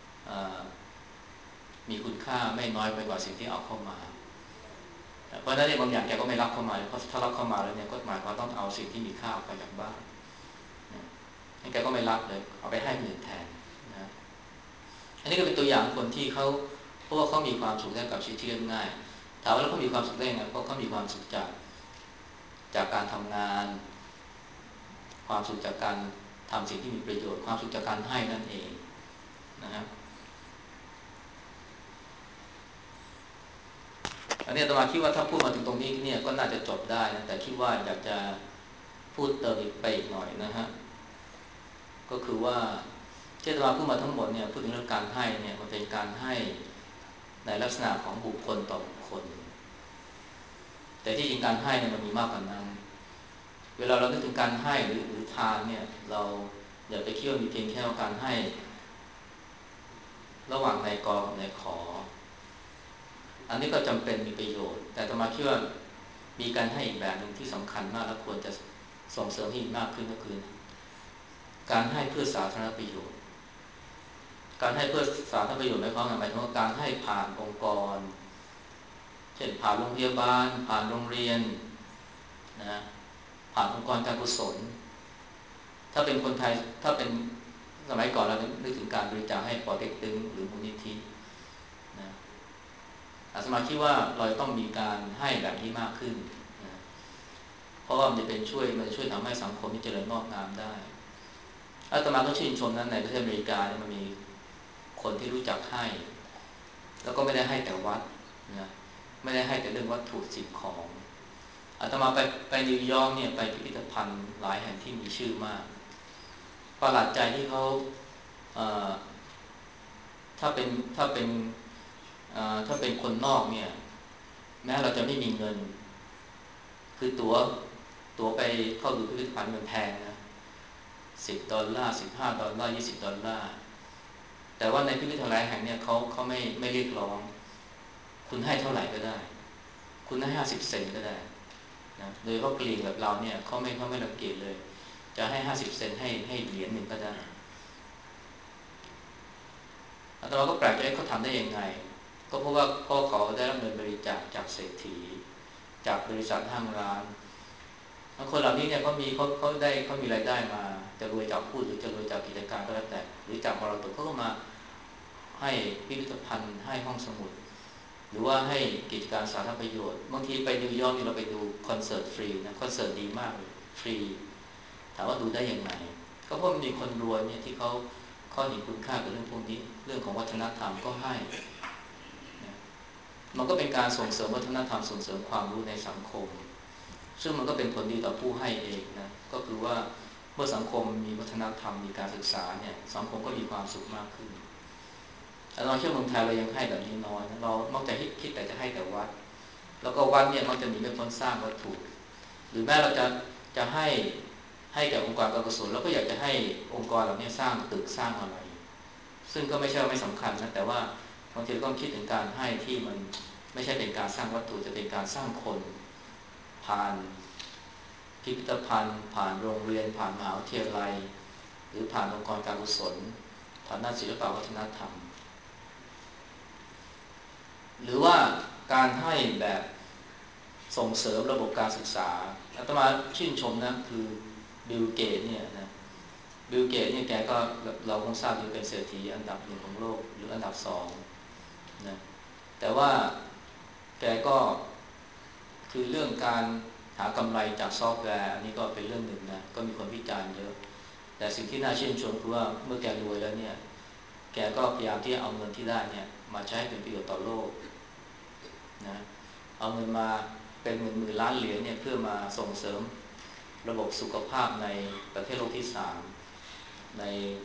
มีคุณค่าไม่น้อยไปกว่าสิ่งที่เอาเข้ามาเพราะฉะนั้นเนี่ยบางอย่างแกก็ไม่รับเข้ามาเพราะถ้ารับเข้ามาแล้วเนี่ยก็หมายความต้องเอาสิ่งที่มีค่าออกไปจากบ้านแกก็ไม่รับเลยเอาไปให้คนอื่นแทนนะอันนี้ก็เป็นตัวอย่างคนที่เขาเพราะว่าเขามีความสุขได้กับชีวิตที่เรียบง่ายถามว่าแล้วเขามีความสุขได้ไงเพราะเขามีความสุขจากจากการทำงานความสุขจากการทำสิ่งที่มีประโยชน์ความสุขจากการให้นั่นเองนะครับอันนี้อาตมาคิดว่าถ้าพูดมาถึงตรงนี้เนี่ยก็น่าจะจบได้นะแต่คิดว่าอยากจะพูดเติมอีกไปอีกหน่อยนะฮะก็คือว่าที่อาตมาพูดมาทั้งหมดเนี่ยพูดถึงเรื่องการให้เนี่ยมันเป็นการให้ในลักษณะของบุคคลต่อบุคคลแต่ที่จริงการให้เนี่ยมันมีมากกว่านั้นเวลาเราคิดถึงการให้หรือหรือทานเนี่ยเราอย่าไปคิดว่ามีเพียงแค่การให้ระหว่างนายกกับนายขออันนี้ก็จำเป็นมีประโยชน์แต่อาตมาคิดว่ามีการให้อีกแบบหนึ่งที่สำคัญมากและควรจะส่งเสริมให้มากขึ้นก็คือการให้เพื่อสาธารณประโยชน์การให้เพื่อสาธารณประโยชน์หมายความว่าหมายถึงว่าการให้ผ่านองค์กรเช่นผ่านโรงพยาบาลผ่านโรงเรียนนะผ่านองค์กรการกุศลถ้าเป็นคนไทยถ้าเป็นสมัยก่อนเรานึกถึงการบริจาคให้ปอเต็กตึงหรือมูลนิธินะอาตมาคิดว่าเราต้องมีการให้แบบนี้มากขึ้นนะเพราะว่ามันจะเป็นช่วยมันจะช่วยทำให้สังคมที่เจริญงอกงามได้อาตมาก็ชื่นชมนั้นในประเทศอเมริกาเนี่ยมันมีคนที่รู้จักให้แล้วก็ไม่ได้ให้แต่วัดนะไม่ได้ให้แต่เรื่องวัตถุสิ่งของอาตมาไปไปนิวยอร์กเนี่ยไปพิพิธภัณฑ์หลายแห่งที่มีชื่อมากประหลาดใจที่เขาเอ่อถ้าเป็นถ้าเป็นเอ่อถ้าเป็นคนนอกเนี่ยแม้เราจะไม่มีเงินคือตั๋วตั๋วไปเข้าดูพิพิธภัณฑ์มันแพงนะสิบดอลลาร์สิบห้าดอลลาร์ยี่สิบดอลลาร์แต่ว่าในพิพิธภัณฑ์แห่งเนี่ยเขาเขาไม่ไม่เรียกร้องคุณให้เท่าไหร่ก็ได้คุณให้ห้าสิบเซนต์ก็ได้นะโดยเฉพาะกรีกแบบเราเนี่ยเขาไม่เขาไม่รังเกียจเลยจะให้ห้าสิบเซนต์ให้ให้เหรียญหนึ่งก็ได้อาตมาก็แปลกใจเขาทำได้ยังไงก็เพราะว่าพ่อเขาได้รับเงินบริจาคจากเศรษฐีจากบริษัทห้างร้านคนเหล่านี้เนี่ยเขามีเขาเขาได้เขามีรายได้มาจะรวยจากพูดหรือจะรวยจากกิจการก็แล้วแต่หรือจากมรดกเขาก็มาให้พิพิธภัณฑ์ให้ห้องสมุดหรือว่าให้กิจการสาธารณประโยชน์บางทีไปนิวยอร์กนี่เราไปดูคอนเสิร์ตฟรีนะคอนเสิร์ตดีมากเลยฟรีถามว่าดูได้ยังไงก็เพราะมีคนรวยเนี่ยที่เขาเขาเห็นคุณค่ากับเรื่องพวกนี้เรื่องของวัฒนธรรมก็ให้มันก็เป็นการส่งเสริมวัฒนธรรมส่งเสริมความรู้ในสังคมซึ่งมันก็เป็นผลดีต่อผู้ให้เองนะก็คือว่าเมื่อสังคมมีวัฒนธรรมมีการศึกษาเนี่ยสังคมก็มีความสุขมากขึ้นแต่เราเชื่อเมืองไทยเรายังให้แบบนี้น้อยนะเรานอกจากคิดแต่จะให้แต่วัดแล้วก็วัดเนี่ยมันจะหนีไม่พ้นสร้างวัตถุหรือแม้เราจะจะให้ให้แก่องค์กรการกุศลเราก็อยากจะให้องค์กรเหล่านี้สร้างตึกสร้างอะไรซึ่งก็ไม่ใช่ไม่สำคัญนะแต่ว่าบางทีต้องคิดถึงการให้ที่มันไม่ใช่เป็นการสร้างวัตถุจะเป็นการสร้างคนผ่านพิพิธภัณฑ์ผ่านโรงเรียนผ่านมหาวิทยาลัยหรือผ่านองค์กรการกุศลผ่านด้านศิลปวัฒนธรรมหรือว่าการให้แบบส่งเสริมระบบการศึกษาอาตมาชื่นชมนะคือบิลเกตเนี่ยนะบิลเกตเนี่ยแกก็เราคงทราบอยู่เป็นเศรษฐีอันดับหนึ่งของโลกหรืออันดับสองนะแต่ว่าแกก็คือเรื่องการหากำไรจากซอฟต์แวร์อันนี้ก็เป็นเรื่องหนึ่งนะก็มีคนวิจารณ์เยอะแต่สิ่งที่น่าชื่นชมคือว่าเมื่อแกรวยแล้วเนี่ยแกก็พยายามที่จะเอาเงินที่ได้เนี่ยมาใช้เป็นประโยชน์ต่อโลกนะเอาเงินมาเป็นหมื่นหมื่นล้านเหรียญเนี่ยเพื่อมาส่งเสริมระบบสุขภาพในประเทศโลกที่สามใน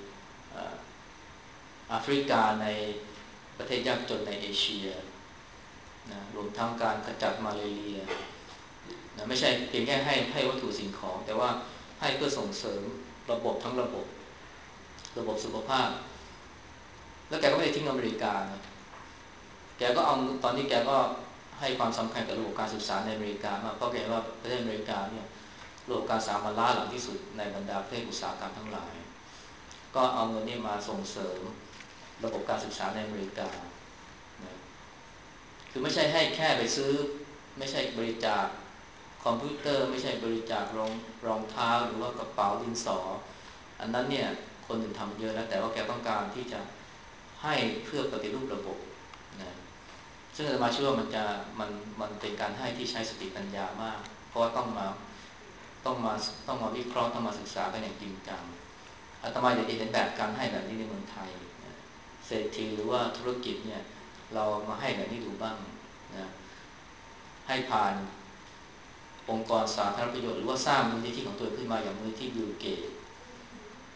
แอฟริกาในประเทศยากจนในเอเชียนะรวมทั้งการขจัดมาลาเรียนะไม่ใช่เพียงแค่ให้ให้วัตถุสิ่งของแต่ว่าให้เพื่อส่งเสริมระบบทั้งระบบระบบสุขภาพแล้วแกก็ไม่ได้ทิ้งอเมริกานะแกก็เอาตอนนี้แกก็ให้ความสำคัญกับระบบการศึกษาในอเมริกามากเพราะแกว่าประเทศอเมริกาเนี่ยระบบการศึกษามันล้าหลังที่สุดในบรรดาประเทศอุตสาหกรรมทั้งหลายก็เอาเงินนี้มาส่งเสริมระบบการศึกษาในอเมริกานะคือไม่ใช่ให้แค่ไปซื้อไม่ใช่บริจาคคอมพิวเตอร์ไม่ใช่บริจาครองรองเท้าหรือว่ากระเป๋าดินสออันนั้นเนี่ยคนอื่นทำเยอะแล้วแต่ว่าแกต้องการที่จะให้เพื่อปฏิรูประบบนะซึ่งอาตมาเชื่อว่ามันจะมันมันเป็นการให้ที่ใช้สติปัญญามากเพราะว่าต้องมาต้องมาต้องมาวิเคราะห์ต้องมาศึกษากันอย่างจริงจังอาตมาอยากจะเห็นแบบการให้แบบนี้ในเมืองไทยนะเศรษฐีหรือว่าธุรกิจเนี่ยเรามาให้แบบนี้ดูบ้างนะให้ผ่านองค์กรสาธารณประโยชน์หรือว่าสร้างมูลนิธิของตัวขึ้นมาอย่างมูลนิธิบิลเกต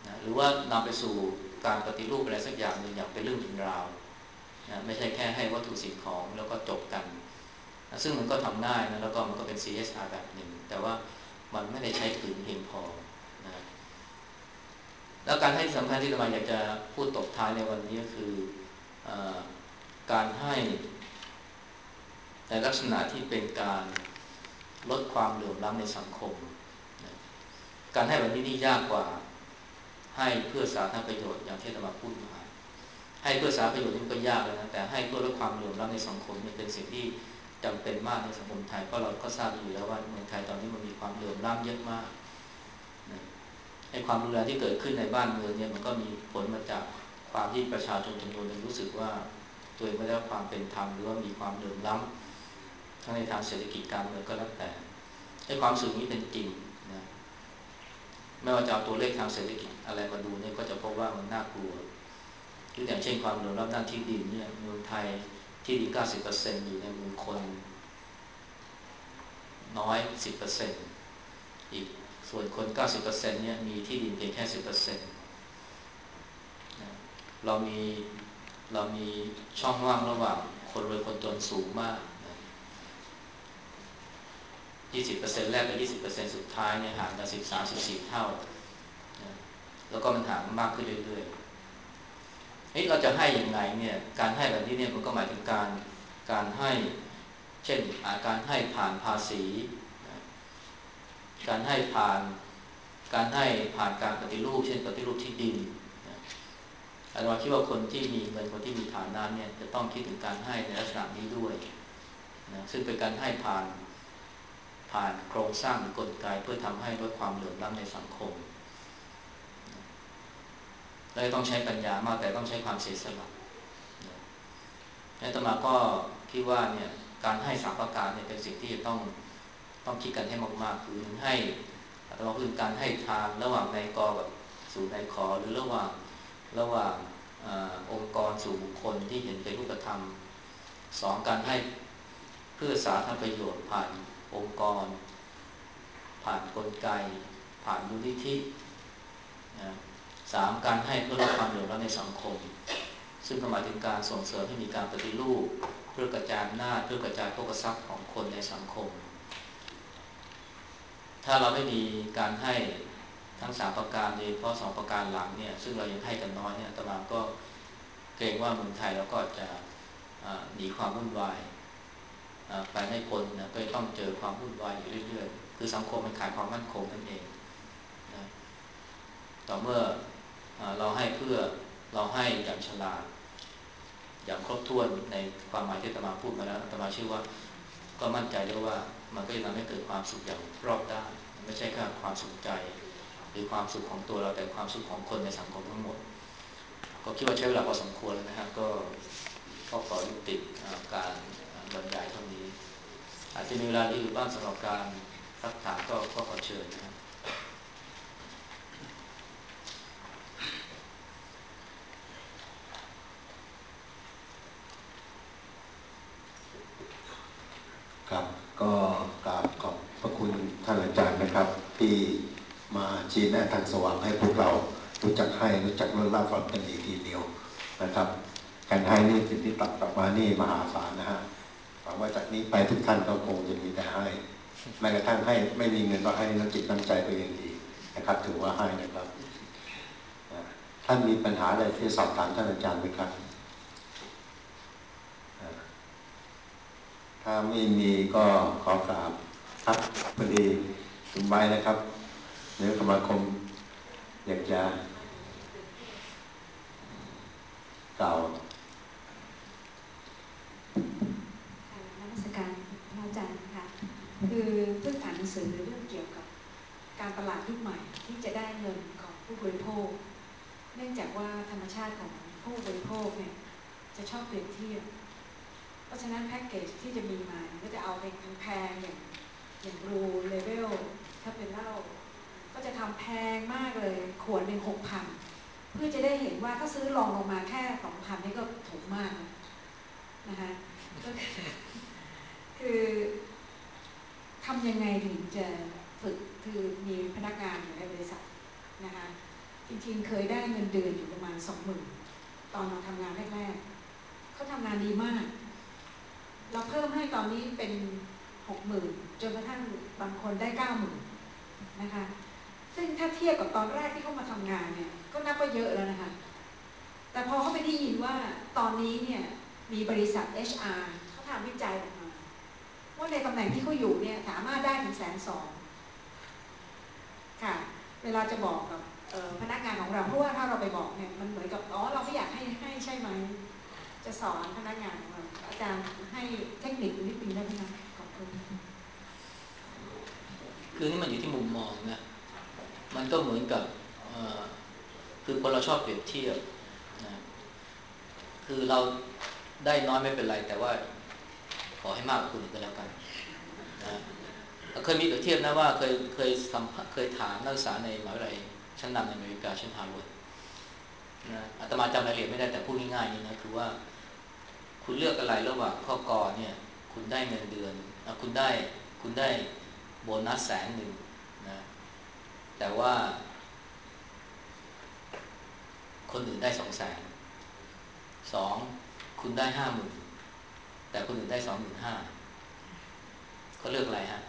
นะหรือว่านำไปสู่การปฏิรูปอะไรสักอย่างหนึ่งอย่างเป็นเรื่องเป็นราวนะไม่ใช่แค่ให้วัตถุสิ่งของแล้วก็จบกันนะซึ่งมันก็ทำง่ายนะแล้วก็มันก็เป็น ซี เอส อาร์ แบบหนึ่งแต่ว่ามันไม่ได้ใช้ทุนเพียงพอนะแล้วการให้สำคัญที่อาตมาอยากจะพูดตบท้ายในวันนี้ก็คืออการให้ในลักษณะที่เป็นการลดความเหลื่อมล้ำในสังคมนะการให้แบบนี้นี่ยากกว่าให้เพื่อสาธารณประโยชน์อย่างที่อาตมาพูดมาให้เพื่อสาธารณประโยชน์นี่ก็ยากเลยนะแต่ให้เพื่อลดความเหลื่อมล้ำในสังคมนี่เป็นสิ่งที่จำเป็นมากในสังคมไทยเพราะเราก็ทราบอยู่แล้วว่าเมืองไทยตอนนี้มันมีความเหลื่อมล้ำเยอะมากนะไอ้ความรุนแรงที่เกิดขึ้นในบ้านเมืองเนี่ยมันก็มีผลมาจากความที่ประชาชนจำนวนหนึ่งรู้สึกว่าตัวเองไม่ได้รับความเป็นธรรมหรือว่ามีความเหลื่อมล้ำทั้งในทางเศรษฐกิจการเมืองก็แล้วแต่ไอ้ความรู้สึกนี้เป็นจริงนะไม่ว่าจะเอาตัวเลขทางเศรษฐกิจอะไรมาดูเนี่ยก็จะพบว่ามันน่ากลัวหรืออย่างเช่นความเหลื่อมล้ำด้านที่ดินเนี่ยเมืองไทยที่ดิน เก้าสิบเปอร์เซ็นต์ อยู่ในมือคนน้อย สิบเปอร์เซ็นต์ อีกส่วนคน เก้าสิบเปอร์เซ็นต์ เนี่ยมีที่ดินเพียงแค่ สิบเปอร์เซ็นต์ นะเรามีเรามีช่องว่างระหว่างคนรวยคนจนสูงมากนะ ยี่สิบเปอร์เซ็นต์ แรกกับ ยี่สิบเปอร์เซ็นต์ สุดท้ายเนี่ยห่างกันสิบสาม สิบสี่เท่านะแล้วก็มันห่างมากขึ้นเรื่อยๆเฮ้ยเราจะให้ยังไงเนี่ยการให้แบบนี้เนี่ยมันก็หมายถึงการการให้เช่นการให้ผ่านภาษีนะการให้ผ่านการให้ผ่านการปฏิรูปเช่นปฏิรูปที่ดินนะอาจารย์คิดว่าคนที่มีเงินคนที่มีฐานะเนี่ยจะต้องคิดถึงการให้ในลักษณะนี้ด้วยนะซึ่งเป็นการให้ผ่านผ่านโครงสร้างหรือกลไกเพื่อทำให้ลดความเหลื่อมล้ำในสังคมและต้องใช้ปัญญามากแต่ต้องใช้ความเสียสละอาตมาก็คิดว่าเนี่ยการให้สามประการเนี่ยเป็นสิ่งที่จะต้องต้องคิดกันให้มากๆคือให้อาตมาพูดถึงการให้ทานระหว่างนายกกับสู่นายขอหรือระหว่างระหว่างอองค์กรสู่บุคคลที่เห็นเป็นรูปธรรมสองการให้เพื่อสาธารณประโยชน์ผ่านองค์กรผ่านกลไกผ่านมูลนิธินะสามการให้เพื่อลดความเหลื่อมล้ำในสังคมซึ่งหมายถึงการส่งเสริมให้มีการปฏิรูปเพื่อกระจายอำนาจเพื่อกระจายโภคทรัพย์ของคนในสังคมถ้าเราไม่มีการให้ทั้งสามประการโดยเฉพาะสองประการหลังเนี่ยซึ่งเรายังให้กันน้อยเนี่ยอาตมาก็เกรงว่าเมืองไทยเราก็จะหนีความวุ่นวายไปไม่พ้นนะก็ต้องเจอความวุ่นวายอยู่เรื่อยๆคือสังคมมันขาดความมั่นคงนั่นเองนะต่อเมื่อเราให้เพื่อเราให้อย่างฉลาดอย่างครบถ้วนในความหมายที่อาตมาพูดมาแล้วอาตมาเชื่อว่าก็มั่นใจได้ว่ามันก็จะทำให้เกิดความสุขอย่างรอบด้านไม่ใช่แค่ความสุขใจหรือความสุขของตัวเราแต่ความสุขของคนในสังคมทั้งหมดก็คิดว่าใช้เวลาพอสมควรแล้วนะฮะก็ก็ขอยุติการบรรยายเท่านี้อาจจะมีเวลาเหลืออยู่บ้างสำหรับการซักถามก็ก็ขอเชิญนะครับครับก็กราบขอบพระคุณท่านอาจารย์นะครับที่มาชี้แนะทางสว่างให้พวกเรารู้จักให้รู้จักลดละความกันอีกทีเดียวนะครับการให้นี่สิ่งที่ตัดกลับมานี่มหาศาลนะฮะหวังว่าจากนี้ไปทุกท่านก็คงจะมีแต่ให้แม้กระทั่งให้ไม่มีเงินก็ให้น้ำจิตน้ำใจไปอย่างดีนะครับถือว่าให้นะครับท่านมีปัญหาอะไรที่สอบถามท่านอาจารย์ไหมครับถ้าไม่มีก็ขอกราบครับพอดีคุณใบนะครับเนื้อสมาคมอยากจะกล่าวนมัสการพระอาจารย์นะคะคือเพิ่งอ่านหนังสือเรื่องเกี่ยวกับการตลาดยุคใหม่ที่จะได้เงินของผู้บริโภคเนื่องจากว่าธรรมชาติของผู้บริโภคเนี่ยจะชอบเปรียบเทียบเพราะฉะนั้นแพ็กเกจที่จะมีมาก็จะเอาเป็นแพงอย่างอย่างรูเลเวลถ้าเป็นเหล้าก็จะทำแพงมากเลยขวดหนึ่งหกพันเพื่อจะได้เห็นว่าถ้าซื้อลองลงมาแค่สองพันนี่ก็ถูกมากนะคะคือทำยังไงถึงจะฝึกคือมีพนักงานอยู่ในบริษัทนะคะจริงๆเคยได้เงินเดือนอยู่ประมาณสองหมื่นตอนเราทำงานแรกๆเขาทำงานดีมากเราเพิ่มให้ตอนนี้เป็นหกหมื่นจนกระทั่งบางคนได้เก้าหมื่นนะคะซึ่งถ้าเทียบกับตอนแรกที่เขามาทำงานเนี่ยก็นับว่าเยอะแล้วนะคะแต่พอเขาไปได้ยินว่าตอนนี้เนี่ยมีบริษัท เอช อาร์ เขาทำวิจัยออกมาว่าในตำแหน่งที่เขาอยู่เนี่ยสามารถได้ถึงแสนสองค่ะเวลาจะบอกกับพนักงานของเราเพราะว่าถ้าเราไปบอกเนี่ยมันเหมือนกับอ๋อเราไม่อยากให้ให้ใช่ไหมจะสอนพนักงานของเราอาจารย์ให้เทคนิคนิดนึงได้ไหมคะขอบคุณคือนี่มันอยู่ที่มุมมองนะมันก็เหมือนกับคือคนเราชอบเปรียบเทียบนะคือเราได้น้อยไม่เป็นไรแต่ว่าขอให้มากกว่าคนอื่นก็แล้วกันนะเคยมีเปรียบเทียบนะว่าเคยเคยสัมภาษณ์เคยถามนักศึกษาในมหาวิทยาลัยชั้นนำในอเมริกาเช่นฮาร์วาร์ดนะอาตมาจำรายละเอียดไม่ได้แต่พูดง่ายๆนี่นะคือว่าคุณเลือกอะไรระหว่างข้อกอเนี่ยคุณได้เงินเดือนคุณได้คุณได้โบนัสแสนหนึ่งนะแต่ว่าคนอื่นได้สองแสนสองคุณได้ห้าหมื่นแต่คนอื่นได้สองหมื่นห้าเขาเลือกอะไรฮะ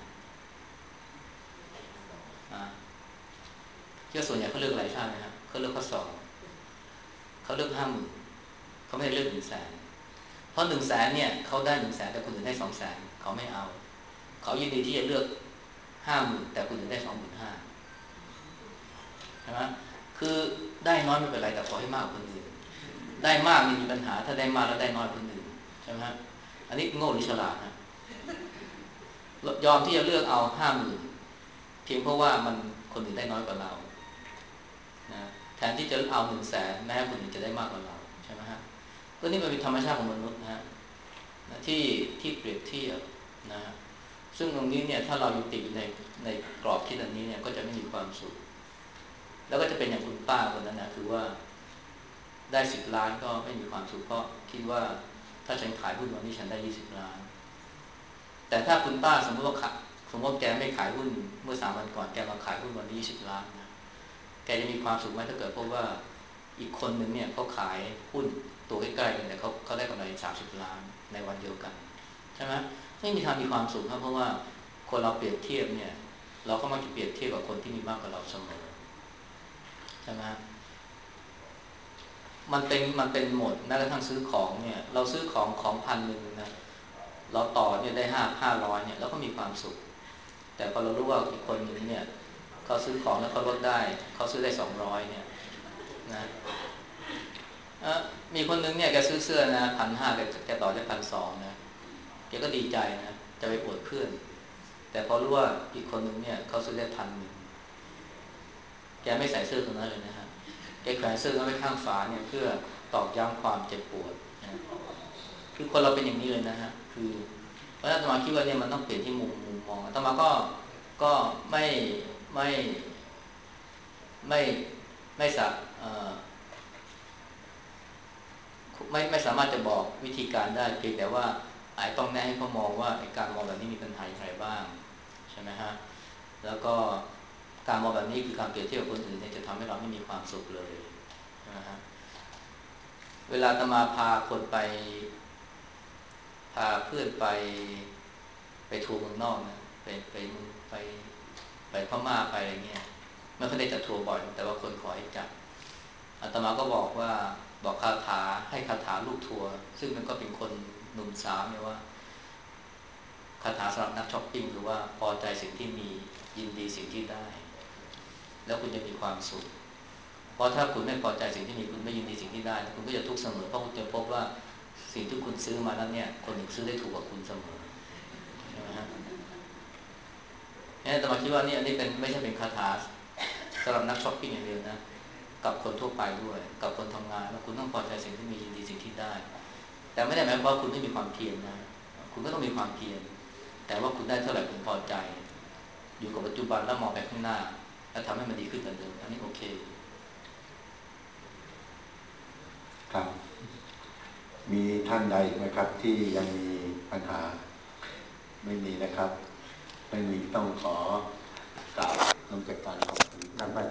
อ่าเชื่อส่วนใหญ่เขาเลือกอะไรทราบไหมครับเขาเลือกข้อสองเขาเลือกห้าหมื่นเขาไม่ได้เลือกหนึ่งแสนเพราะหนึ่งแสนเนี่ยเขาได้หนึ่งแสนแต่คนอื่นได้สองแสนเขาไม่เอาเขายินดีที่จะเลือกห้าหมื่นแต่คนอื่นได้สองหมื่นห้าใช่ไหมคือได้น้อยไม่เป็นไรแต่ขอให้มากกว่าคนอื่นได้มากมีปัญหาถ้าได้มากแล้วได้น้อยคนอื่นใช่ไหมฮะอันนี้โง่หรือฉลาดนะยอมที่จะเลือกเอาห้าหมื่นเพียงเพราะว่ามันคนอื่นได้น้อยกว่าเรานะแทนที่จะเอาหนึ่งแสนแม้คนอื่นจะได้มากกว่าเราใช่ไหมฮะก็นี่มันเป็นธรรมชาติของมนุษย์นะฮะที่ที่เปรียบเทียบนะซึ่งตรงนี้เนี่ยถ้าเราอยู่ติดในในกรอบคิดอันนี้เนี่ยก็จะไม่มีความสุขแล้วก็จะเป็นอย่างคุณป้าคนนั้นนะคือว่าได้สิบล้านก็ไม่มีความสุขเพราะคิดว่าถ้าฉันขายหุ้นวันนี้ฉันได้ยี่สิบล้านแต่ถ้าคุณป้าสมมติว่าสมมติว่าแกไม่ขายหุ้นเมื่อสามวันก่อนแกมาขายหุ้นวันนี้ยี่สิบล้านนะแกจะมีความสุขไหมถ้าเกิดพบว่าอีกคนนึงเนี่ยเขาขายหุ้นตัวใกล้ๆกันแต่เขาเขาได้กำไรสามสิบล้านในวันเดียวกันใช่ไหมไม่มีทางมีความสุขครับเพราะว่าคนเราเปรียบเทียบเนี่ยเราก็มักจะเปรียบเทียบกับคนที่มีมากกว่าเราเสมอใช่ไหมมันเป็นมันเป็นหมดแม้กระทั่งซื้อของเนี่ยเราซื้อของของพันหนึ่งนะเราต่อเนี่ยได้ห้าห้าร้อยเนี่ยเราก็มีความสุขแต่พอเรารู้ว่าอีกคนนึงเนี่ยเขาซื้อของแล้วเขาลดได้เขาซื้อได้สองร้อยเนี่ยนะมีคนนึงเนี่ยแกซื้อเสื้อนะพันห้าแกแกต่อได้พันสองนะแกก็ดีใจนะจะไปอวดเพื่อนแต่พอรู้ว่าอีกคนนึงเนี่ยเขาซื้อได้พันหนึ่งแกไม่ใส่เสื้อตรงนั้นเลยนะฮะแกแขวนเสื้อไว้ข้างฝาเนี่ยเพื่อตอกย้ำความเจ็บปวดนะคือคนเราเป็นอย่างนี้เลยนะฮะคือเพราะฉะนั้นอาตมาคิดว่าเนี่ยมันต้องเปลี่ยนที่มุมมุมมองอาตมาก็ก็ไม่ไม่ไม่ไม่สักไม่ไม่สามารถจะบอกวิธีการได้เพียงแต่ว่าอาจต้องแนะให้เขามองว่าการมองแบบนี้มีปัญหาอย่างไรบ้างใช่ไหมฮะแล้วก็การมองแบบนี้คือการเปรียบเทียบกับคนอื่นเนี่ยจะทำให้เราไม่มีความสุขเลยนะฮะเวลาอาตมาพาคนไปพาเพื่อนไปไปทัวร์เมืองนอกนะไปไปไปไปพม่าไปอะไรเงี้ยไม่ค่อยได้จัดทัวร์บ่อยแต่ว่าคนขอให้จัดอาตมาก็บอกว่าบอกคาถาให้คาถาลูกทัวร์ซึ่งมันก็เป็นคนหนุ่มสาวเนี่ยว่าคาถาสำหรับนักช้อปปิ้งหรือว่าพอใจสิ่งที่มียินดีสิ่งที่ได้แล้วคุณจะมีความสุขเพราะถ้าคุณไม่พอใจสิ่งที่มีคุณไม่ยินดีสิ่งที่ได้คุณก็จะทุกข์เสมอเพราะคุณจะพบว่าสิ่งที่คุณซื้อมานั้นเนี่ยคนอื่นซื้อได้ถูกกว่าคุณเสมอใช่ไหมฮะเนี่ยแต่มาคิดว่านี่อันนี้เป็นไม่ใช่เป็นคาถาสำหรับนักช้อปปิ้งอย่างเดียวนะกับคนทั่วไปด้วยกับคนทำงานแล้วคุณต้องพอใจสิ่งที่มียินดีสิ่งที่ได้แต่ไม่ได้หมายความว่าคุณไม่มีความเพียรนะคุณก็ต้องมีความเพียรแต่ว่าคุณได้เท่าไหร่คุณพอใจอยู่กับปัจจุบันแล้วมองไปข้างหน้าแล้วทำให้มันดีขึ้นเหมือนเดิมอันนี้โอเคครับมีท่านใดไหมครับที่ยังมีปัญหาไม่มีนะครับไม่มีต้องขอกราบนมัสการขอบคุณท่าน